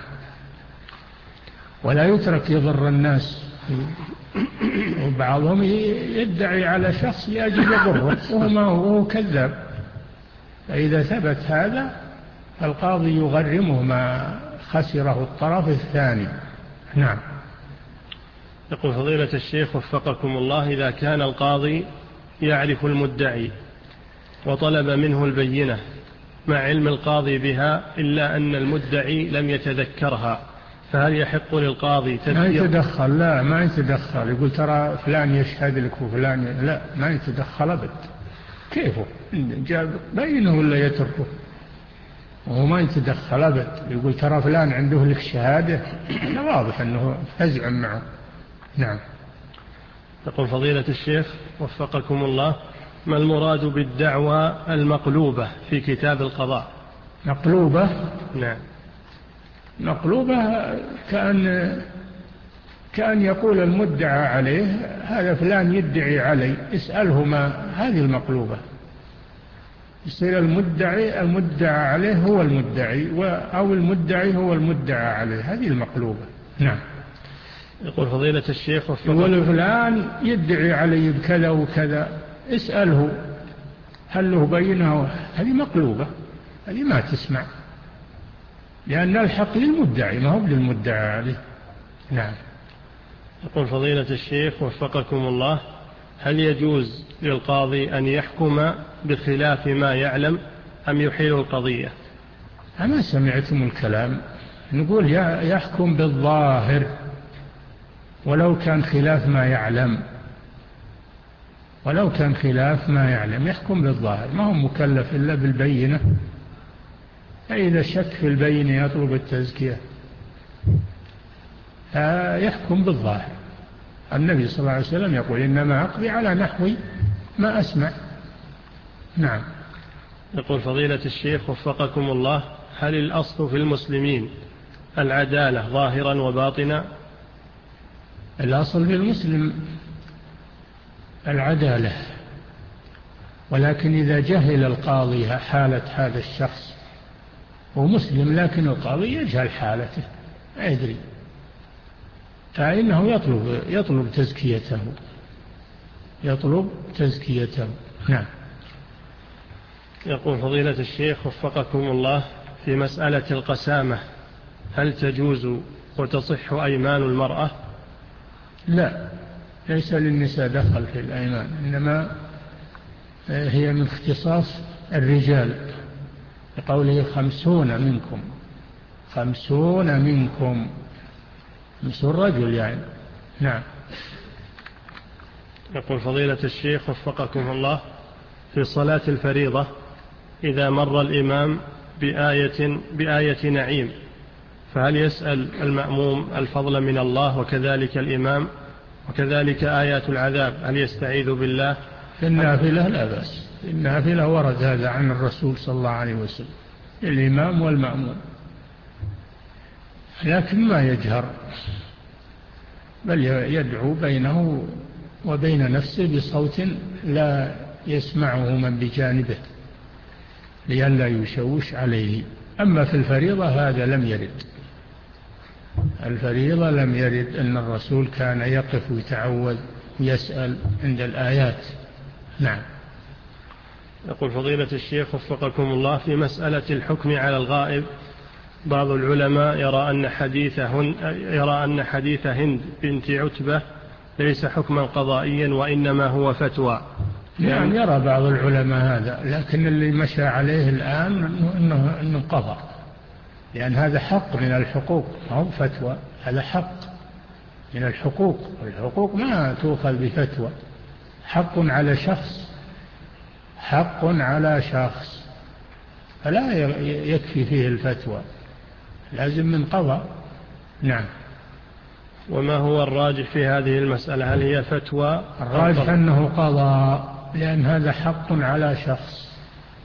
ولا يترك يضر الناس، وبعضهم يدعي على شخص لأجل يضره وهو كذاب، فإذا ثبت هذا فالقاضي يغرمه ما خسره الطرف الثاني. نعم. يقول فضيلة الشيخ وفقكم الله: إذا كان القاضي يعرف المدعي وطلب منه البينة مع علم القاضي بها إلا أن المدعي لم يتذكرها، فهل يحق للقاضي تذكير؟ ما يتدخل. لا، ما يتدخل. يقول ترى فلان يشهد لك وفلان ي... لا، ما يتدخل أبد. كيفه جاب بينه ولا يتركه؟ وهو ما يتدخل أبد. يقول ترى فلان عنده لك شهادة، واضح أنه يزعم معه. نعم. يقول فضيلة الشيخ وفقكم الله: ما المراد بالدعوى المقلوبة في كتاب القضاء؟ مقلوبة؟ نعم. مقلوبة كأن كأن يقول المدعى عليه هذا فلان يدعي علي، اسأله ما هذه المقلوبة. يصير المدعي المدعى عليه هو المدعي، أو المدعي هو المدعى عليه، هذه المقلوبة. نعم. يقول فضيلة الشيخ يقول فلان يدعي علي بكذا وكذا، اسأله هل له بينه. هذه مقلوبة، هذه ما تسمع، لأن الحق للمدعي ما هو للمدعى عليه. نعم. يقول فضيلة الشيخ وفقكم الله: هل يجوز للقاضي أن يحكم بخلاف ما يعلم أم يحيل القضية؟ أما سمعتم الكلام؟ نقول يحكم بالظاهر ولو كان خلاف ما يعلم، ولو كان خلاف ما يعلم يحكم بالظاهر، ما هو مكلف إلا بالبينة. فإذا شك في البينة يطلب التزكية، يحكم بالظاهر. النبي صلى الله عليه وسلم يقول إنما أقضي على نحو ما أسمع. نعم. يقول فضيلة الشيخ وفقكم الله: هل الأصل في المسلمين العدالة ظاهرا وباطنا؟ الأصل في المسلم العدالة، ولكن إذا جهل القاضي حالة هذا الشخص، هو مسلم لكن القاضي يجهل حالته ما يدري، فإنه يطلب يطلب تزكيته يطلب تزكيته. نعم. يقول فضيلة الشيخ وفقكم الله: في مسألة القسامة هل تجوز وتصح أيمان المرأة؟ لا، ليس للنساء دخل في الأيمان، إنما هي من اختصاص الرجال، بقوله خمسون منكم خمسون منكم خمسون رجل يعني. نعم. يقول فضيلة الشيخ وفقكم الله: في صلاة الفريضة إذا مر الإمام بآية, بآية نعيم فهل يسأل المأموم الفضل من الله وكذلك الإمام، وكذلك آيات العذاب هل يستعيذ بالله؟ في النافلة لا بأس، في النافلة ورد هذا عن الرسول صلى الله عليه وسلم، الإمام والمأموم، لكن ما يجهر، بل يدعو بينه وبين نفسه بصوت لا يسمعه من بجانبه لئلا يشوش عليه. أما في الفريضة هذا لم يرد، الفريضة لم يرد أن الرسول كان يقف ويتعوذ ويسأل عند الآيات. نعم. يقول فضيلة الشيخ وفقكم الله: في مسألة الحكم على الغائب بعض العلماء يرى أن حديث هند, يرى أن حديث هند بنت عتبة ليس حكما قضائيا وإنما هو فتوى. نعم، يرى بعض العلماء هذا، لكن اللي مشى عليه الآن أنه, إنه قضى، لأن هذا حق من الحقوق، ما هو فتوى، هذا حق من الحقوق، والحقوق ما تؤخذ بفتوى، حق على شخص، حق على شخص، فلا يكفي فيه الفتوى، لازم من قضاء. نعم. وما هو الراجح في هذه المسألة؟ هل هي فتوى؟ الراجح أنه قضاء، لأن هذا حق على شخص،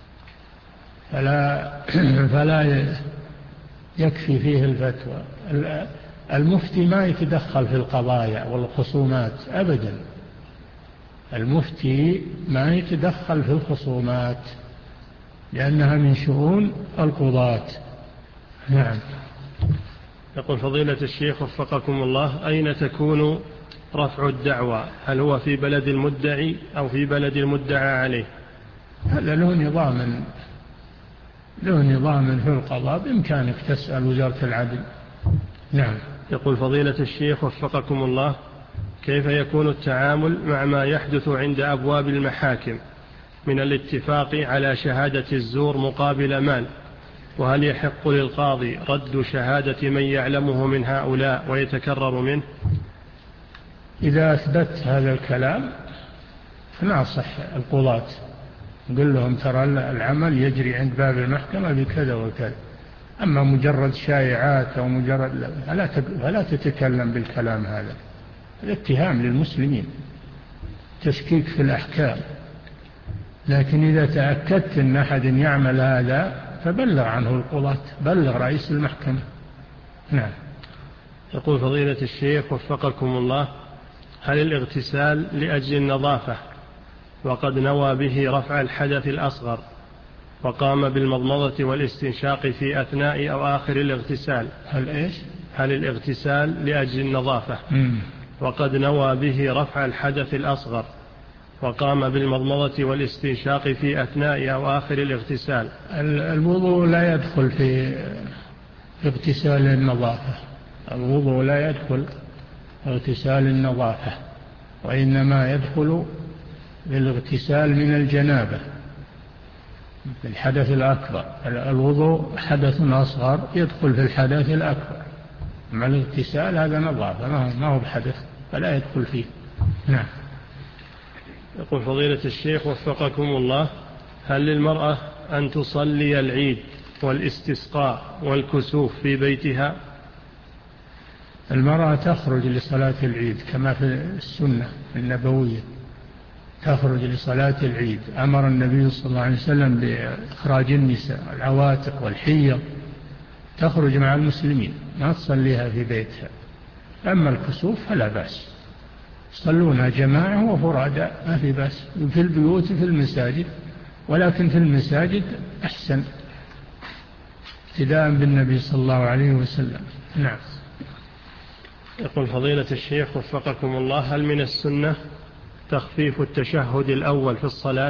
فلا, فلا يكفي فيه الفتوى. المفتي ما يتدخل في القضايا والخصومات أبدا، المفتي ما يتدخل في الخصومات لأنها من شؤون القضاة. نعم. يقول فضيلة الشيخ وفقكم الله: أين تكون رفع الدعوى؟ هل هو في بلد المدعي أو في بلد المدعى عليه؟ هذا له نظام له نظام في القضاء، بإمكانك تسأل وزارة العدل. نعم. يقول فضيلة الشيخ وفقكم الله: كيف يكون التعامل مع ما يحدث عند أبواب المحاكم من الاتفاق على شهادة الزور مقابل مال؟ وهل يحق للقاضي رد شهادة من يعلمه من هؤلاء ويتكرر منه؟ إذا أثبت هذا الكلام فنصح القضاة، نقول لهم ترى العمل يجري عند باب المحكمة بكذا وكذا. أما مجرد شائعات أو مجرد فلا تتكلم بالكلام هذا، الاتهام للمسلمين، تشكيك في الأحكام. لكن إذا تأكدت أن أحد يعمل هذا فبلغ عنه القضاة، بلغ رئيس المحكمة. نعم. يقول فضيلة الشيخ وفقكم الله: هل الاغتسال لأجل النظافة وقد نوى به رفع الحدث الأصغر وقام بالمضمضة والاستنشاق في أثناء أو آخر الاغتسال، هل إيش؟ هل الاغتسال لأجل النظافة مم. وقد نوى به رفع الحدث الأصغر وقام بالمضمضة والاستنشاق في أثناء أو آخر الاغتسال، الوضوء لا يدخل في اغتسال النظافة، الوضوء لا يدخل اغتسال النظافة، وإنما يدخل بالاغتسال من الجنابة الحدث الأكبر. الوضوء حدث أصغر يدخل في الحدث الأكبر، مع الاغتسال هذا نظافة ما هو بحدث فلا يدخل فيه. نعم. يقول فضيلة الشيخ وفقكم الله: هل للمرأة أن تصلي العيد والاستسقاء والكسوف في بيتها؟ المرأة تخرج لصلاة العيد كما في السنة النبوية، تخرج لصلاة العيد. أمر النبي صلى الله عليه وسلم بإخراج النساء العواتق والحيض، تخرج مع المسلمين ما تصليها في بيتها. أما الكسوف فلا بأس، يصلونها جماعة وفرادى ما في بأس، في البيوت في المساجد، ولكن في المساجد أحسن ابتداء بالنبي صلى الله عليه وسلم. نعم. يقول فضيلة الشيخ وفقكم الله: هل من السنة تخفيف التشهد الأول في الصلاة؟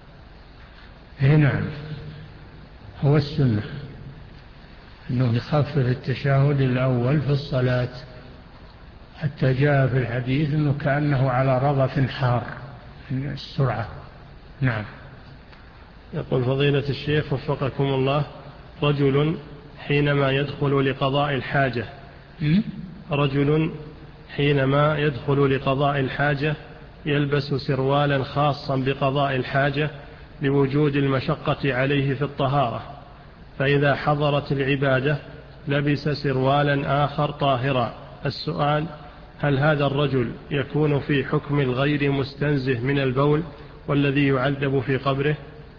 نعم، هو السنة أنه يخفف التشهد الأول في الصلاة، حتى جاء في الحديث أنه كأنه على رضف حار من السرعة. نعم. يقول فضيلة الشيخ وفقكم الله: رجل حينما يدخل لقضاء الحاجة رجل حينما يدخل لقضاء الحاجة يلبس سروالا خاصا بقضاء الحاجة لوجود المشقة عليه في الطهارة، فإذا حضرت العبادة لبس سروالا آخر طاهرا. السؤال: هل هذا الرجل يكون في حكم الغير مستنزه من البول والذي يعذب في قبره؟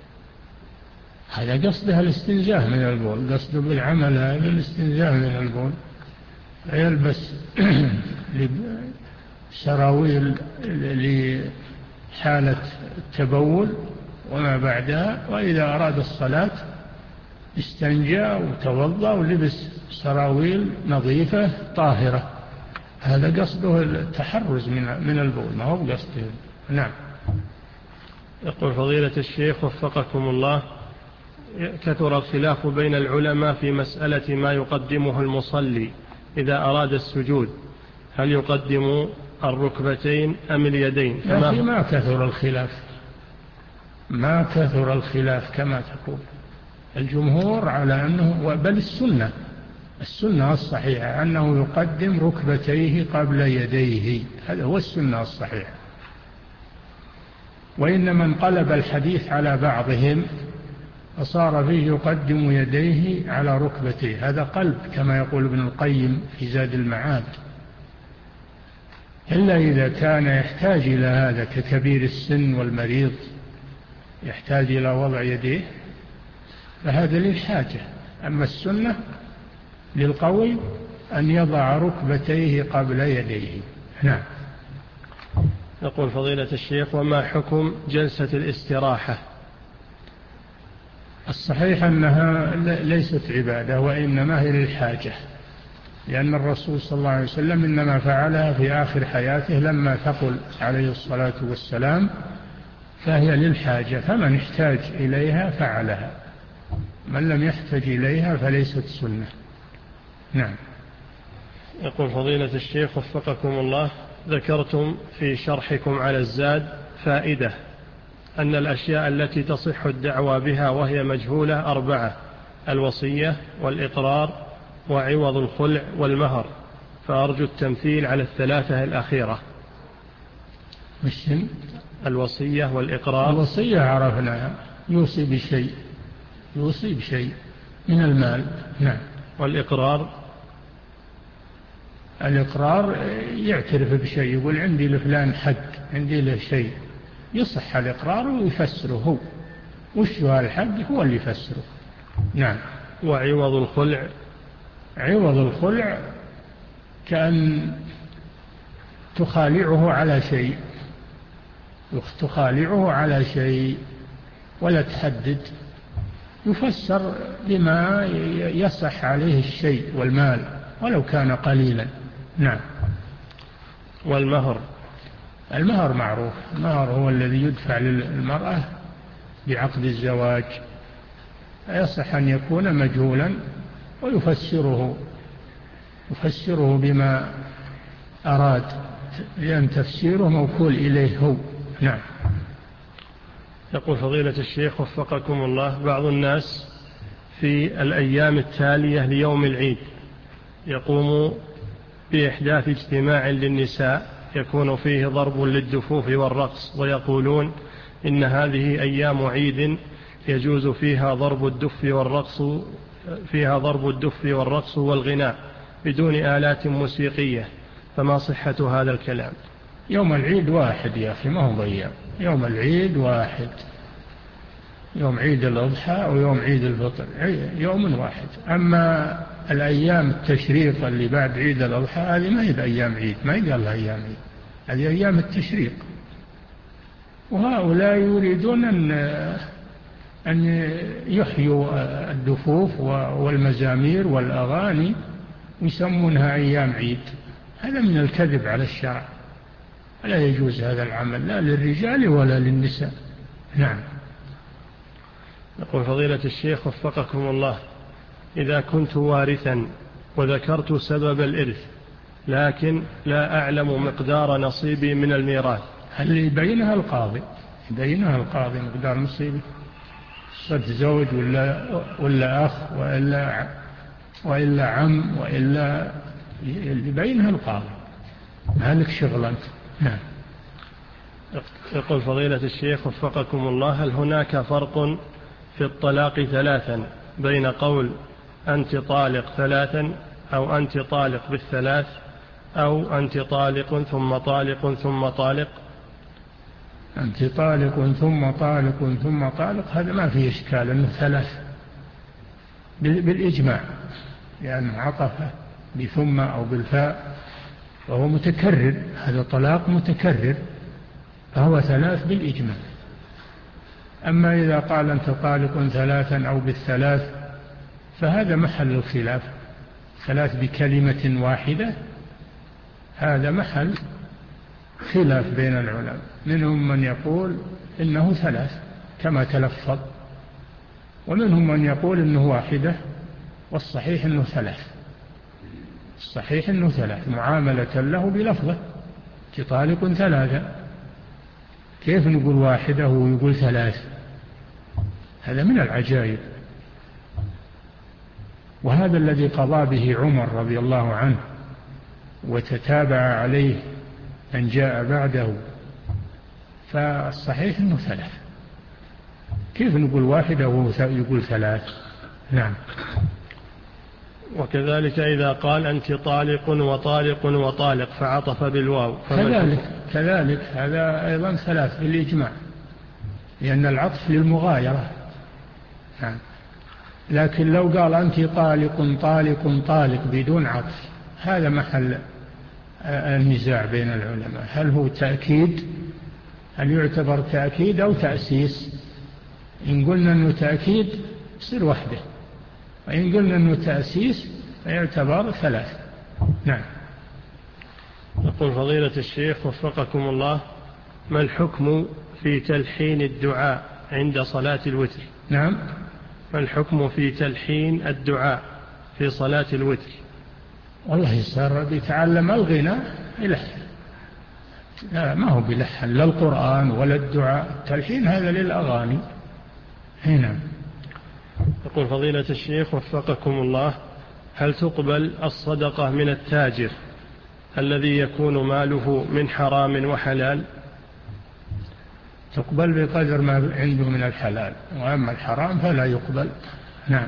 هذا قصدها الاستنزاه من البول، قصده بالعمل هذا الاستنزاه من البول. يلبس سراويل لحالة التبول وما بعدها، وإذا أراد الصلاة استنجى وتوضأ ولبس سراويل نظيفة طاهرة. هذا قصده التحرز من البول، ما هو قصده. نعم. يقول فضيلة الشيخ وفقكم الله: كثر الخلاف بين العلماء في مسألة ما يقدمه المصلي إذا أراد السجود، هل يقدم الركبتين أم اليدين؟ يا أخي ما كثر الخلاف، ما كثر الخلاف كما تقول. الجمهور على أنه، بل السنة السنة الصحيحة أنه يقدم ركبتيه قبل يديه، هذا هو السنة الصحيحة. وإنما انقلب الحديث على بعضهم فصار فيه يقدم يديه على ركبتيه، هذا قلب كما يقول ابن القيم في زاد المعاد. إلا إذا كان يحتاج إلى هذا ككبير السن والمريض يحتاج إلى وضع يديه فهذا للحاجة. أما السنة للقوي أن يضع ركبتيه قبل يديه. نعم. يقول فضيلة الشيخ: وما حكم جلسة الاستراحة؟ الصحيح أنها ليست عبادة، وإنما هي للحاجة، لأن الرسول صلى الله عليه وسلم إنما فعلها في آخر حياته لما ثقل عليه الصلاة والسلام، فهي للحاجة، فمن احتاج إليها فعلها، من لم يحتج إليها فليست سنة. نعم. يقول فضيلة الشيخ وفقكم الله: ذكرتم في شرحكم على الزاد فائدة أن الأشياء التي تصح الدعوى بها وهي مجهولة أربعة: الوصية والإقرار وعوض الخلع والمهر، فأرجو التمثيل على الثلاثة الأخيرة. مش الوصية والإقرار. الوصية عرفناها، يوصي بشيء، يوصي بشيء من المال. نعم. والإقرار؟ الإقرار يعترف بشيء، يقول عندي لفلان حق، عندي له شيء، يصح الإقرار ويفسره هو، وش هو الحق هو اللي يفسره. نعم. وعوض الخلع؟ عوض الخلع كأن تخالعه على شيء، تخالعه على شيء ولا تحدد، يفسر بما يصح عليه الشيء والمال ولو كان قليلا. نعم. والمهر؟ المهر معروف، المهر هو الذي يدفع للمرأة بعقد الزواج، يصح أن يكون مجهولا ويفسره يفسره بما أراد، لأن تفسيره موكول إليه هو. نعم. يقول فضيلة الشيخ وفقكم الله: بعض الناس في الأيام التالية ليوم العيد يقوم بإحداث اجتماع للنساء يكون فيه ضرب للدفوف والرقص، ويقولون إن هذه أيام عيد يجوز فيها ضرب الدف والرقص فيها ضرب الدف والرقص والغناء بدون آلات موسيقية، فما صحة هذا الكلام؟ يوم العيد واحد يا أخي، ما هو ضيع، يوم العيد واحد، يوم عيد الأضحى ويوم عيد الفطر يوم واحد. أما الأيام التشريق اللي بعد عيد الأضحى هذه ما هي أيام عيد، ما يقال لها أيام عيد، هذه أيام التشريق. وهؤلاء يريدون أن أن يحيوا الدفوف والمزامير والأغاني ويسمونها أيام عيد، هذا من الكذب على الشرع، لا يجوز هذا العمل لا للرجال ولا للنساء. نعم. يقول فضيلة الشيخ وفقكم الله: إذا كنت وارثا وذكرت سبب الإرث لكن لا أعلم مقدار نصيبي من الميراث، هل يبينها القاضي؟ يبينها القاضي مقدار نصيبه، صد زوج ولا ولا أخ وإلا وإلا عم وإلا، يبينها القاضي، ما لك شغل أنت. نعم. يقول فضيلة الشيخ وفقكم الله: هل هناك فرق في الطلاق ثلاثا بين قول أنت طالق ثلاثا أو أنت طالق بالثلاث أو أنت طالق ثم طالق ثم طالق؟ أنت طالق ثم طالق ثم طالق هذا ما فيه إشكال، أنه ثلاث بالإجماع، لأنه يعني عطفه بثم أو بالفاء وهو متكرر، هذا طلاق متكرر فهو ثلاث بالإجماع. أما إذا قال أنت طالق ثلاثا أو بالثلاث فهذا محل الخلاف، ثلاث بكلمة واحدة هذا محل خلاف بين العلماء، منهم من يقول إنه ثلاث كما تلفظ، ومنهم من يقول إنه واحدة، والصحيح إنه ثلاث، الصحيح إنه ثلاث معاملة له بلفظه طالق ثلاثة. كيف نقول واحدة ويقول ثلاث؟ هذا من العجائب. وهذا الذي قضى به عمر رضي الله عنه وتتابع عليه من جاء بعده، فالصحيح أنه ثلاث، كيف نقول واحدة ويقول ثلاث؟ نعم. وكذلك إذا قال أنت طالق وطالق وطالق فعطف بالواو كذلك كذلك هذا أيضا ثلاث بالإجماع، لأن العطف للمغايرة. نعم. لكن لو قال أنت طالق طالق طالق بدون عطف هذا محل النزاع بين العلماء، هل هو تأكيد، هل يعتبر تأكيد أو تأسيس؟ إن قلنا أنه تأكيد يصير وحده، وإن قلنا أنه تأسيس فيعتبر ثلاث. نعم. يقول فضيلة الشيخ وفقكم الله: ما الحكم في تلحين الدعاء عند صلاة الوتر؟ نعم. ما الحكم في تلحين الدعاء في صلاة الوتر؟ والله صار بيتعلم الغناء يلحن، لا ما هو بيلحن لا القرآن ولا الدعاء، التلحين هذا للأغاني. هنا يقول فضيلة الشيخ وفقكم الله: هل تقبل الصدقة من التاجر الذي يكون ماله من حرام وحلال؟ تقبل بقدر ما عنده من الحلال، وأما الحرام فلا يقبل. نعم.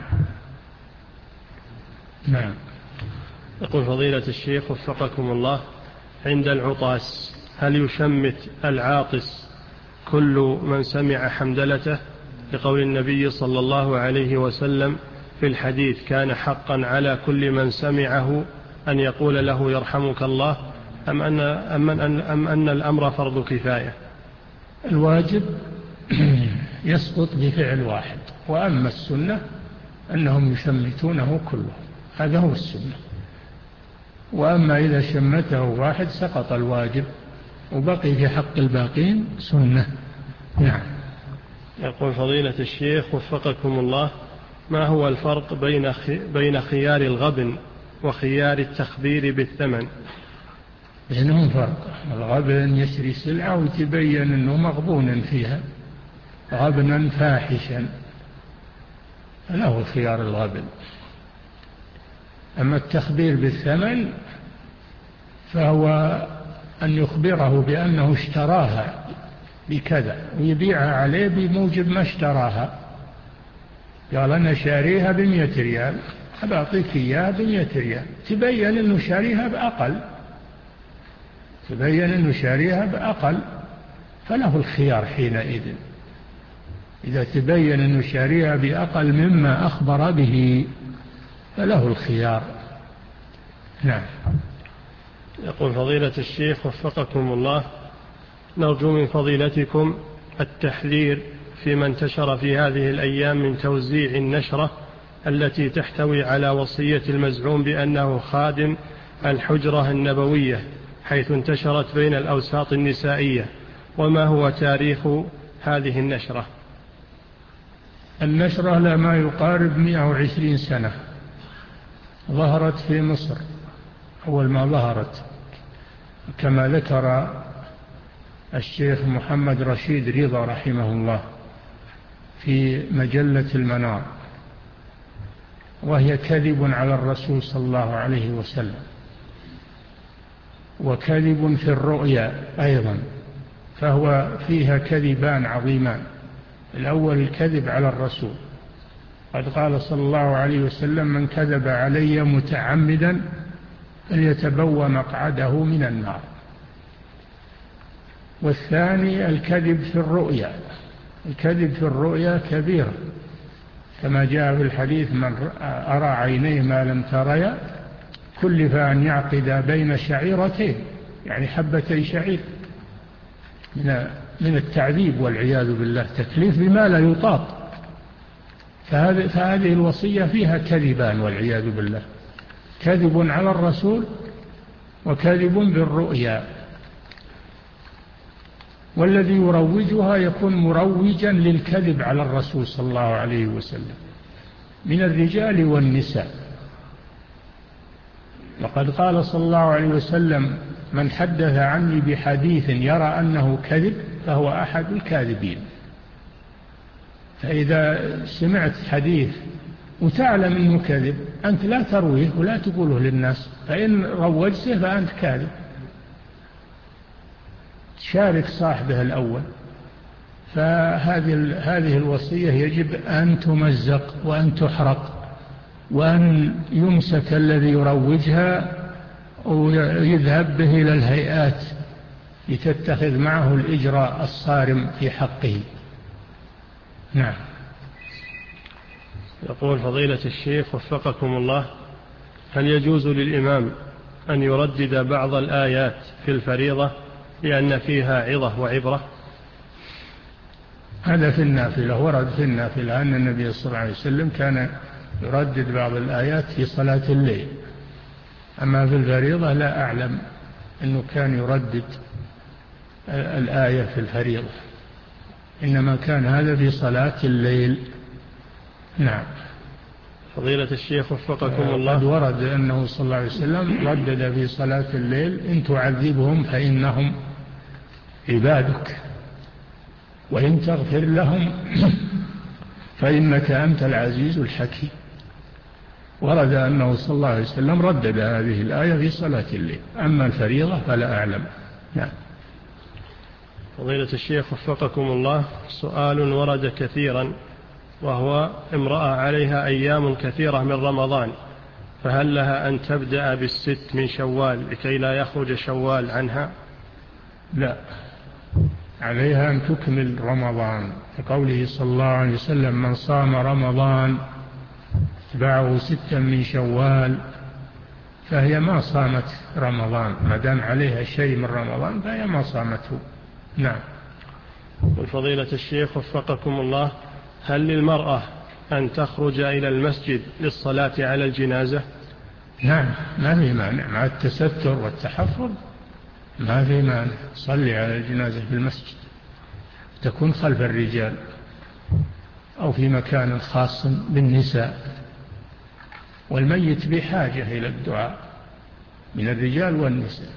نعم. يقول فضيلة الشيخ وفقكم الله: عند العطاس هل يشمت العاطس كل من سمع حمدلته، لقول النبي صلى الله عليه وسلم في الحديث: كان حقا على كل من سمعه أن يقول له يرحمك الله، أم أن, أم أن, أم أن الأمر فرض كفاية؟ الواجب يسقط بفعل واحد، وأما السنة أنهم يشمتونه كله، هذا هو السنة. وأما إذا شمته واحد سقط الواجب وبقي في حق الباقين سنة. نعم. يقول فضيلة الشيخ وفقكم الله: ما هو الفرق بين بين خيار الغبن وخيار التخبير بالثمن؟ بينهم فرق. الغبن يشري سلعة ويتبين أنه مغبون فيها غبنا فاحشا، له خيار الغبن. أما التخبير بالثمن فهو أن يخبره بأنه اشتراها بكذا ويبيعها عليه بموجب ما اشتراها. قال أنا شاريها بمئة ريال، أبعطيك إياها بمئة ريال، تبين أنه شاريها بأقل، تبين أنه شاريها بأقل، فله الخيار حينئذ. إذا تبين أنه شاريها بأقل مما أخبر به فله الخيار. نعم. يقول فضيلة الشيخ وفقكم الله: نرجو من فضيلتكم التحذير فيما انتشر في هذه الأيام من توزيع النشرة التي تحتوي على وصية المزعوم بأنه خادم الحجرة النبوية، حيث انتشرت بين الأوساط النسائية، وما هو تاريخ هذه النشرة؟ النشرة لما يقارب مئة وعشرين سنة، ظهرت في مصر أول ما ظهرت، كما ذكر الشيخ محمد رشيد رضا رحمه الله في مجلة المنار، وهي كذب على الرسول صلى الله عليه وسلم، وكذب في الرؤيا أيضا، فهو فيها كذبان عظيمان. الأول الكذب على الرسول، قد قال صلى الله عليه وسلم: من كذب علي متعمدا فليتبوأ مقعده من النار. والثاني الكذب في الرؤيا، الكذب في الرؤيا كبير، كما جاء في الحديث: من أرى عينيه ما لم تريا كلف أن يعقد بين شعيرتين، يعني حبتي شعير، من من التعذيب والعياذ بالله، تكليف بما لا يطاق. فهذه, فهذه الوصية فيها كذبان والعياذ بالله، كذب على الرسول وكذب بالرؤيا. والذي يروجها يكون مروجا للكذب على الرسول صلى الله عليه وسلم من الرجال والنساء. وقد قال صلى الله عليه وسلم: من حدث عني بحديث يرى أنه كذب فهو أحد الكاذبين. فإذا سمعت حديث وتعلم أنه كذب أنت لا ترويه ولا تقوله للناس، فإن روجته فأنت كاذب، شارك صاحبه الأول. فهذه هذه الوصية يجب أن تمزق وأن تحرق، وأن يمسك الذي يروجها ويذهب به إلى الهيئات لتتخذ معه الإجراء الصارم في حقه. نعم. يقول فضيلة الشيخ وفقكم الله: هل يجوز للإمام أن يردد بعض الآيات في الفريضة لأن فيها عظة وعبرة؟ هذا في النافلة، ورد في النافلة أن النبي صلى الله عليه وسلم كان يردد بعض الآيات في صلاة الليل. أما في الفريضة لا أعلم أنه كان يردد الآية في الفريضة، إنما كان هذا في صلاة الليل. نعم. فضيلة الشيخ وفقكم الله، قد ورد أنه صلى الله عليه وسلم ردد في صلاة الليل: إن تعذبهم فإنهم عبادك وإن تغفر لهم فإنك أنت العزيز الحكيم. ورد أنه صلى الله عليه وسلم ردد هذه الآية في صلاة الليل. أما الفريضة فلا أعلم. نعم. فضيلة الشيخ وفقكم الله، سؤال ورد كثيرا، وهو: امرأة عليها أيام كثيرة من رمضان، فهل لها أن تبدأ بالست من شوال لكي لا يخرج شوال عنها؟ لا، عليها أن تكمل رمضان، كقوله صلى الله عليه وسلم: من صام رمضان اتبعه ستا من شوال، فهي ما صامت رمضان، ما دام عليها شيء من رمضان فهي ما صامته. نعم. والفضيلة الشيخ وفقكم الله، هل للمرأة أن تخرج إلى المسجد للصلاة على الجنازة؟ نعم، ما في مانع، مع التستر والتحفظ ما في مانع. صلي على الجنازة في المسجد، تكون خلف الرجال أو في مكان خاص بالنساء، والميت بحاجة إلى الدعاء من الرجال والنساء.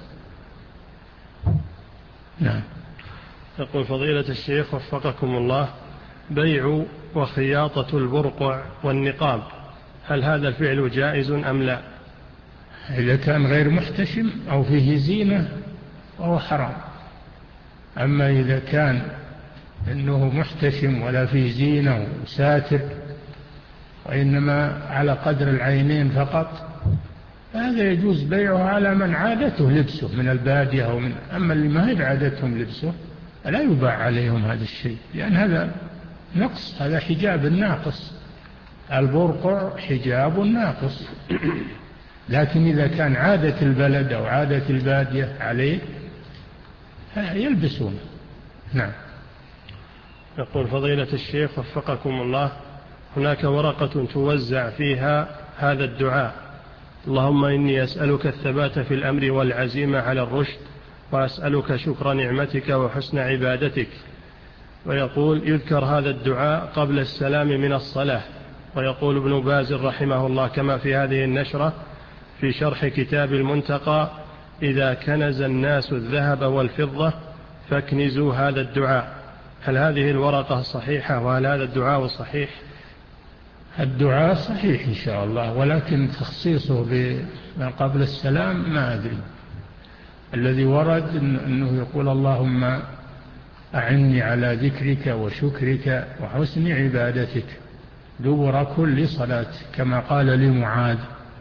نعم. يقول فضيلة الشيخ وفقكم الله: بيع وخياطة البرقع والنقاب، هل هذا الفعل جائز أم لا؟ إذا كان غير محتشم أو فيه زينة فهو حرام. أما إذا كان إنه محتشم ولا فيه زينة وساتر وإنما على قدر العينين فقط، فهذا يجوز بيعه على من عادته لبسه من البادية أو من أما اللي ما هي عادتهم لبسه لا يباع عليهم هذا الشيء، لأن هذا نقص، هذا حجاب ناقص. البرقع حجاب ناقص. لكن إذا كان عادة البلد أو عادة البادية عليه يلبسون. نعم. يقول فضيلة الشيخ وفقكم الله: هناك ورقة توزع فيها هذا الدعاء: اللهم إني أسألك الثبات في الأمر والعزيمة على الرشد، وأسألك شكر نعمتك وحسن عبادتك. ويقول: يذكر هذا الدعاء قبل السلام من الصلاة. ويقول ابن باز رحمه الله كما في هذه النشرة في شرح كتاب المنتقى: إذا كنز الناس الذهب والفضة فاكنزوا هذا الدعاء. هل هذه الورقة صحيحة، وهل هذا الدعاء صحيح؟ الدعاء صحيح إن شاء الله، ولكن تخصيصه قبل السلام ما أدري. الذي ورد أنه يقول: اللهم أعني على ذكرك وشكرك وحسن عبادتك دبر كل صلاة، كما قال لمعاذ.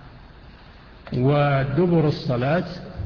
ودبر الصلاة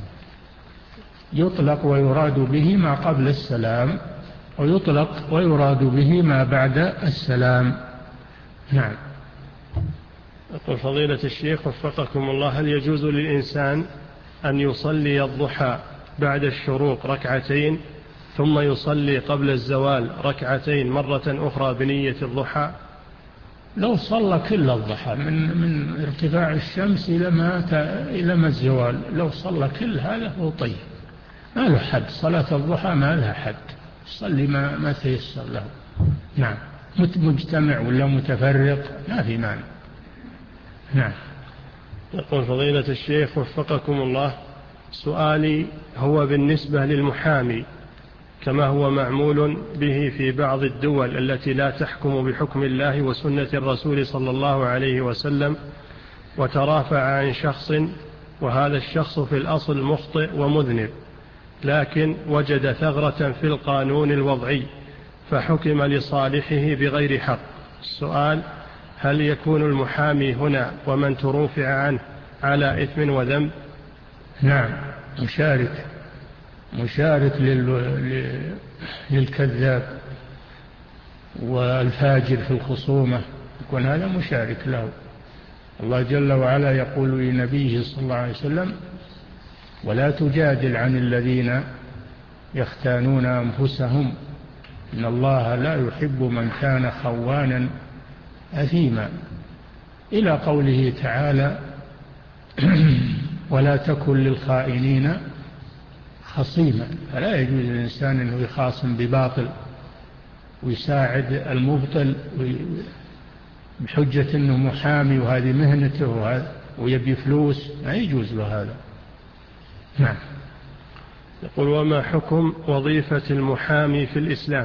يطلق ويراد به ما قبل السلام، ويطلق ويراد به ما بعد السلام. نعم. يقول فضيلة الشيخ وفقكم الله: هل يجوز للإنسان أن يصلي الضحى بعد الشروق ركعتين ثم يصلي قبل الزوال ركعتين مرة أخرى بنية الضحى؟ لو صلى كل الضحى من من ارتفاع الشمس إلى ما إلى ما الزوال، لو صلى كل هذا هو طيب، ما له حد. صلاة الضحى ما لها حد، صلي ما ما تيسر له. نعم. مجتمع ولا متفرق ما في مانع. نعم. يقول فضيلة الشيخ وفقكم الله: سؤالي هو بالنسبة للمحامي، كما هو معمول به في بعض الدول التي لا تحكم بحكم الله وسنة الرسول صلى الله عليه وسلم، وترافع عن شخص، وهذا الشخص في الأصل مخطئ ومذنب، لكن وجد ثغرة في القانون الوضعي فحكم لصالحه بغير حق. السؤال: هل يكون المحامي هنا ومن ترافع عنه على إثم وذنب؟ نعم، مشارك مشارك للكذاب والفاجر في الخصومة، يكون هذا مشارك له. الله جل وعلا يقول لنبيه صلى الله عليه وسلم: ولا تجادل عن الذين يختانون أنفسهم إن الله لا يحب من كان خوانا أثيما، إلى قوله تعالى ولا تكن للخائنين خصيما. فلا يجوز للإنسان أنه يخاصم بباطل ويساعد المبطل بحجة أنه محامي وهذه مهنته ويبي فلوس، ما يجوز له هذا. نعم. يقول وما حكم وظيفة المحامي في الإسلام؟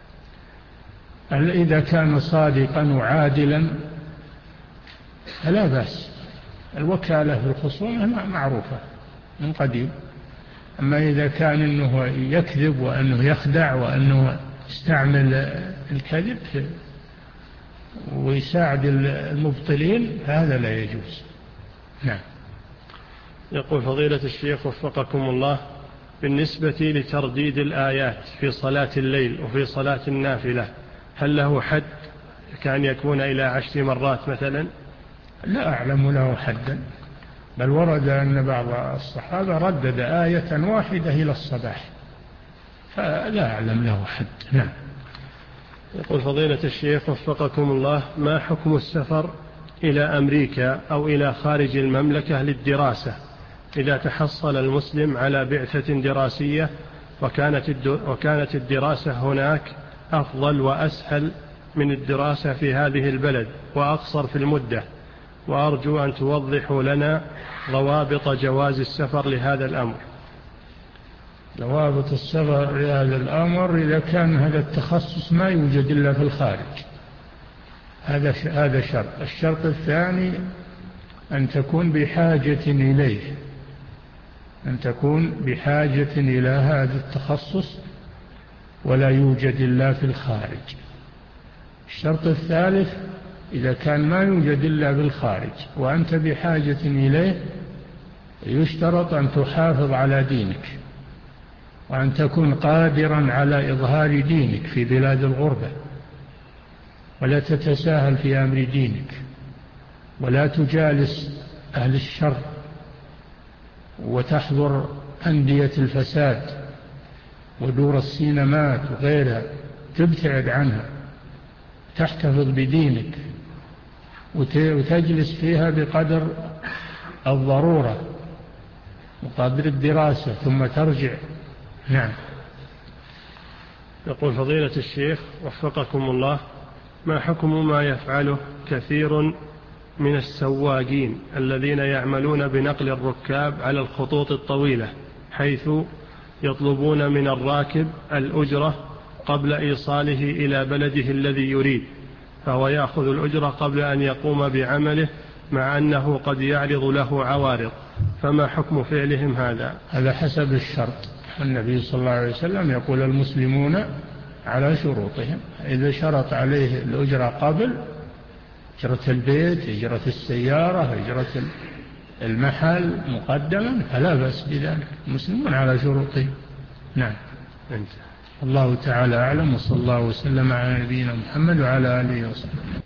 إذا كان صادقا وعادلا فلا بأس، الوكالة في الخصومة معروفة من قديم. أما إذا كان أنه يكذب وأنه يخدع وأنه يستعمل الكذب ويساعد المبطلين فهذا لا يجوز. نعم. يقول فضيلة الشيخ وفقكم الله، بالنسبة لترديد الآيات في صلاة الليل وفي صلاة النافلة هل له حد كان يكون إلى عشر مرات مثلا؟ لا أعلم له حدا، بل ورد أن بعض الصحابة ردد آية واحدة إلى الصباح، فلا أعلم له حد. نعم. يقول فضيلة الشيخ وفقكم الله، ما حكم السفر إلى أمريكا أو إلى خارج المملكة للدراسة إذا تحصل المسلم على بعثة دراسية وكانت وكانت الدراسة هناك أفضل وأسهل من الدراسة في هذه البلد وأقصر في المدة، وأرجو أن توضحوا لنا ضوابط جواز السفر لهذا الأمر. ضوابط السفر لهذا الأمر إذا كان هذا التخصص ما يوجد إلا في الخارج، هذا هذا شرط. الشرط الثاني أن تكون بحاجة إليه، أن تكون بحاجة إلى هذا التخصص ولا يوجد إلا في الخارج. الشرط الثالث إذا كان ما يوجد إلا بالخارج وأنت بحاجة إليه يشترط أن تحافظ على دينك وأن تكون قادرا على إظهار دينك في بلاد الغربة، ولا تتساهل في أمر دينك، ولا تجالس أهل الشر وتحضر أندية الفساد ودور السينمات وغيرها، تبتعد عنها، تحتفظ بدينك وتجلس فيها بقدر الضرورة وقدر الدراسة ثم ترجع. نعم. يقول فضيلة الشيخ وفقكم الله، ما حكم ما يفعله كثير من السواقين الذين يعملون بنقل الركاب على الخطوط الطويلة، حيث يطلبون من الراكب الأجرة قبل إيصاله إلى بلده الذي يريد، فهو يأخذ الأجرة قبل أن يقوم بعمله مع أنه قد يعرض له عوارض، فما حكم فعلهم هذا؟ هذا حسب الشرط. النبي صلى الله عليه وسلم يقول المسلمون على شروطهم، إذا شرط عليه الأجرة قبل، أجرة البيت، أجرة السيارة، أجرة المحل مقدما، فلا بأس بذلك، المسلمون على شروطهم. نعم. أنت. الله تعالى أعلم، وصلى الله وسلم على نبينا محمد وعلى آله وصحبه.